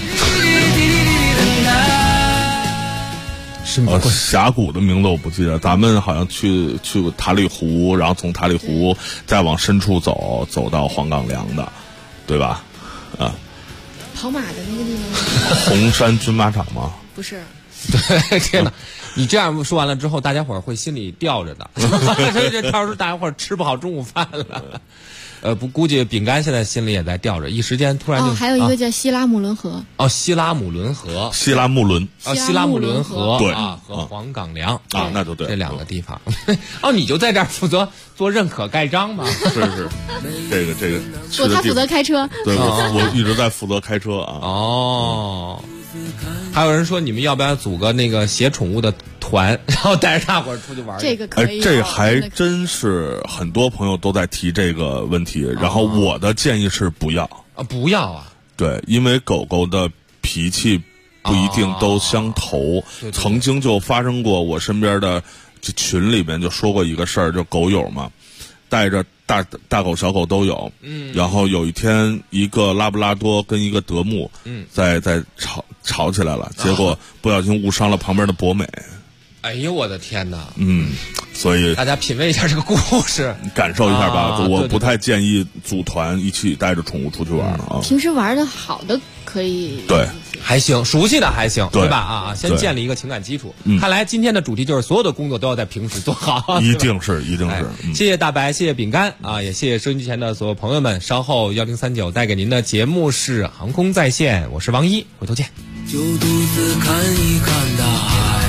峡谷的名字我不记得，咱们好像去过塔里湖，然后从塔里湖再往深处走到黄岗梁的，对吧？ 跑马的那个地方。 红山军马场吗？ 不是。 对，天哪！你这样说完了之后，大家伙儿会心里吊着的。这到时候大家伙儿吃不好中午饭了。不，估计饼干现在心里也在吊着，一时间突然就。 还有一个叫西拉木伦河。 西拉木伦河。 西拉木伦。 西拉木伦河。 对和黄岗梁那就对。 这两个地方。你就在这儿负责做认可盖章吗？ 是，这个。 他负责开车。 对，我一直在负责开车啊。 还有人说你们要不要组个那个写宠物的团，然后带着大伙儿出去玩？ 这个可以。 这还真是很多朋友都在提这个问题，然后我的建议是不要。 不要啊？ 对，因为狗狗的脾气不一定都相投。曾经就发生过，我身边的这群里面就说过一个事儿，就狗友嘛，带着大狗小狗都有。然后有一天，一个拉布拉多跟一个德牧，在吵起来了，结果不小心误伤了旁边的博美。 哎呦我的天哪！ 所以大家品味一下这个故事， 感受一下吧。我不太建议组团一起带着宠物出去玩啊。 平时玩的好的可以， 对， 还行，熟悉的还行， 对吧？先建立一个情感基础。看来今天的主题就是所有的工作都要在平时做好， 一定是。 谢谢大白，谢谢饼干啊，也谢谢收音机前的所有朋友们。稍后1039带给您的节目是航空在线，我是王一，回头见。 就独自看一看大海，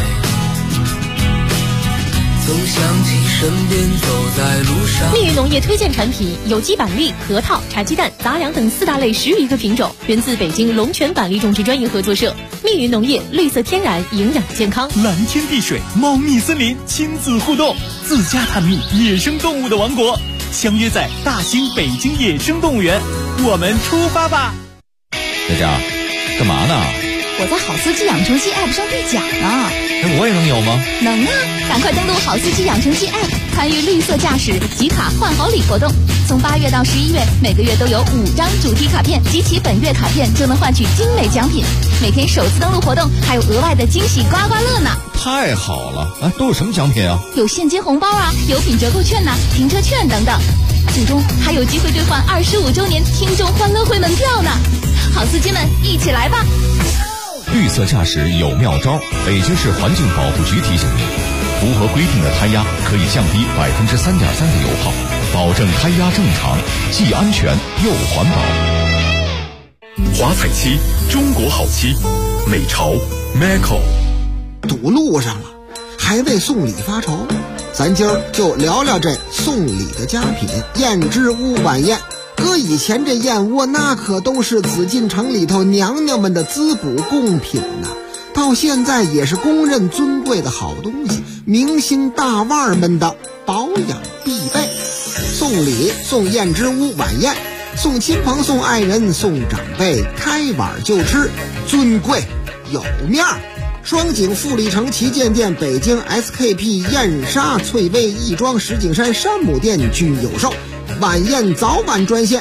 总想起身边走在路上。 蜜语农业推荐产品：有机板栗、核桃、茶鸡蛋、杂粮等4大类10余个品种，源自北京龙泉板栗种植专业合作社。蜜语农业，绿色天然，营养健康。 蓝天碧水，茂密森林，亲子互动，自家探秘野生动物的王国，相约在大兴北京野生动物园，我们出发吧！ 佳佳，干嘛呢？ 我在好司机养成系 App 上兑奖呢。 我也能有吗？ 能啊！赶快登录好司机养成系 App， 参与绿色驾驶集卡换好礼活动。从8月到11月，每个月都有5张主题卡片，集齐本月卡片就能换取精美奖品。每天首次登录活动还有额外的惊喜刮刮乐呢！ 太好了！都有什么奖品啊？ 有现金红包啊，有品折扣券呐，停车券等等。最终还有机会兑换25周年听众欢乐会门票呢！好司机们，一起来吧！ 绿色驾驶有妙招，北京市环境保护局提醒您，符合规定的胎压可以降低3.3%的油耗，保证胎压正常，既安全又环保。 华彩漆，中国好漆，美潮 Macco。 堵路上了，还为送礼发愁，咱今儿就聊聊这送礼的佳品燕之屋晚宴。搁以前这燕窝那可都是紫禁城里头娘娘们的滋补贡品呐，到现在也是公认尊贵的好东西，明星大腕们的保养必备。送礼送燕之屋晚宴，送亲朋送爱人送长辈，开碗就吃，尊贵有面儿。双井富力城旗舰店、北京 SKP 燕莎、翠微亦庄、石景山山姆店均有售。晚宴早晚专线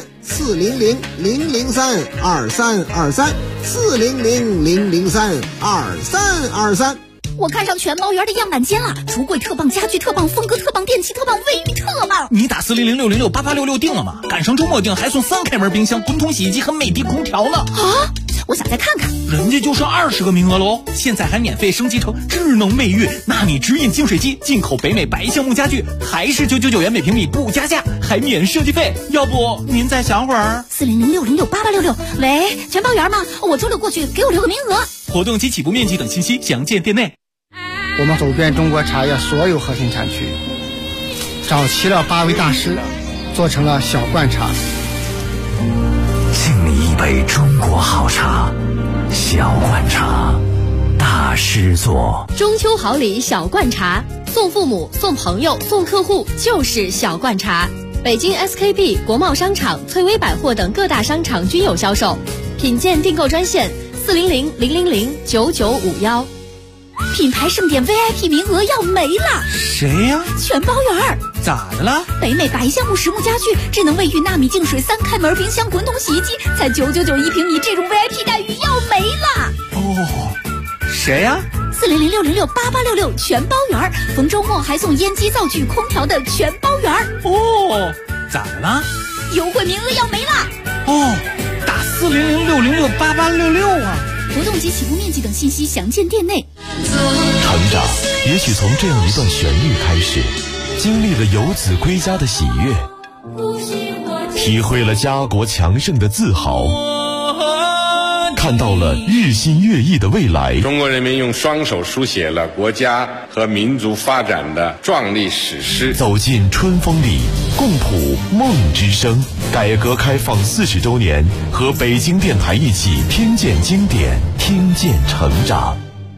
400-003-2323，400-003-2323。 我看上全包园的样板间了，橱柜特棒，家具特棒，风格特棒，电器特棒，卫浴特棒。 你打400-606-8866订了吗？赶上周末订还送3开门冰箱、滚筒洗衣机和美的空调呢。 啊！我想再看看， 人家就剩20个名额喽！现在还免费升级成智能卫浴，纳米直饮净水机，进口北美白橡木家具，还是999元每平米不加价，还免设计费。要不您再想会儿 ？400-606-8866。喂，全包园吗？我周6过去，给我留个名额。 活动及起步面积等信息详见店内。 我们走遍中国茶叶所有核心产区，找齐了8位大师，做成了小罐茶。 敬你一杯中国好茶，小罐茶，大师做。 中秋好礼小罐茶，送父母、送朋友、送客户就是小罐茶。北京 SKP、国贸商场、翠微百货等各大商场均有销售。品鉴订购专线400-000-9951。 品牌盛典 VIP 名额要没了。 谁呀？ 全包园。 咋的了？ 北美白橡木实木家具、智能卫浴、纳米净水、3开门冰箱、滚筒洗衣机，才999一平米，这种 VIP 待遇要没了。 哦，谁呀 ？400-606-8866全包园，逢周末还送烟机、灶具、空调的全包园。 哦，咋的了？ 优惠名额要没了。 哦，打400-606-8866啊！ 活动及起步面积等信息详见店内。 成长也许从这样一段旋律开始，经历了游子归家的喜悦，体会了家国强盛的自豪，看到了日新月异的未来。 中国人民用双手书写了国家和民族发展的壮丽史诗。 走进春风里，共谱梦之声。改革开放40周年，和北京电台一起听见经典，听见成长。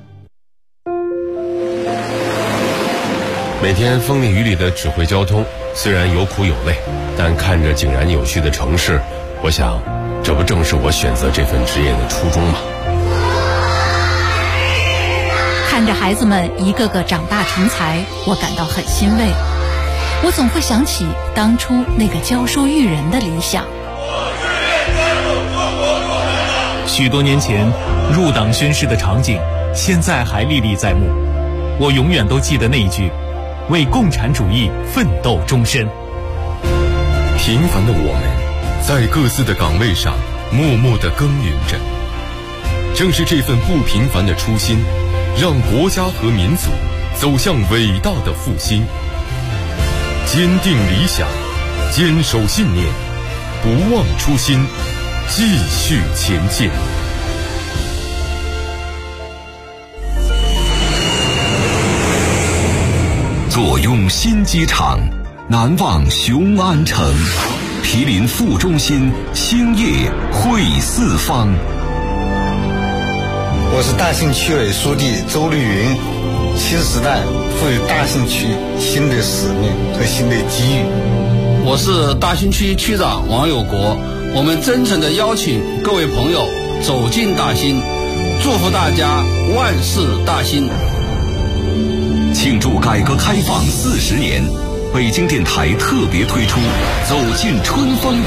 每天风里雨里的指挥交通，虽然有苦有累，但看着井然有序的城市，我想这不正是我选择这份职业的初衷吗？ 看着孩子们一个个长大成才，我感到很欣慰。我总会想起当初那个教书育人的理想。 许多年前入党宣誓的场景，现在还历历在目。我永远都记得那一句： 为共产主义奋斗终身。 平凡的我们，在各自的岗位上默默地耕耘着。正是这份不平凡的初心，让国家和民族走向伟大的复兴。坚定理想，坚守信念，不忘初心，继续前进。 坐拥新机场，难忘雄安城。毗邻副中心，兴业汇四方。 我是大兴区委书记周绿云。新时代赋予大兴区新的使命和新的机遇。 我是大兴区区长王有国。我们真诚地邀请各位朋友走进大兴，祝福大家万事大兴。 庆祝改革开放40年，北京电台特别推出走进春风里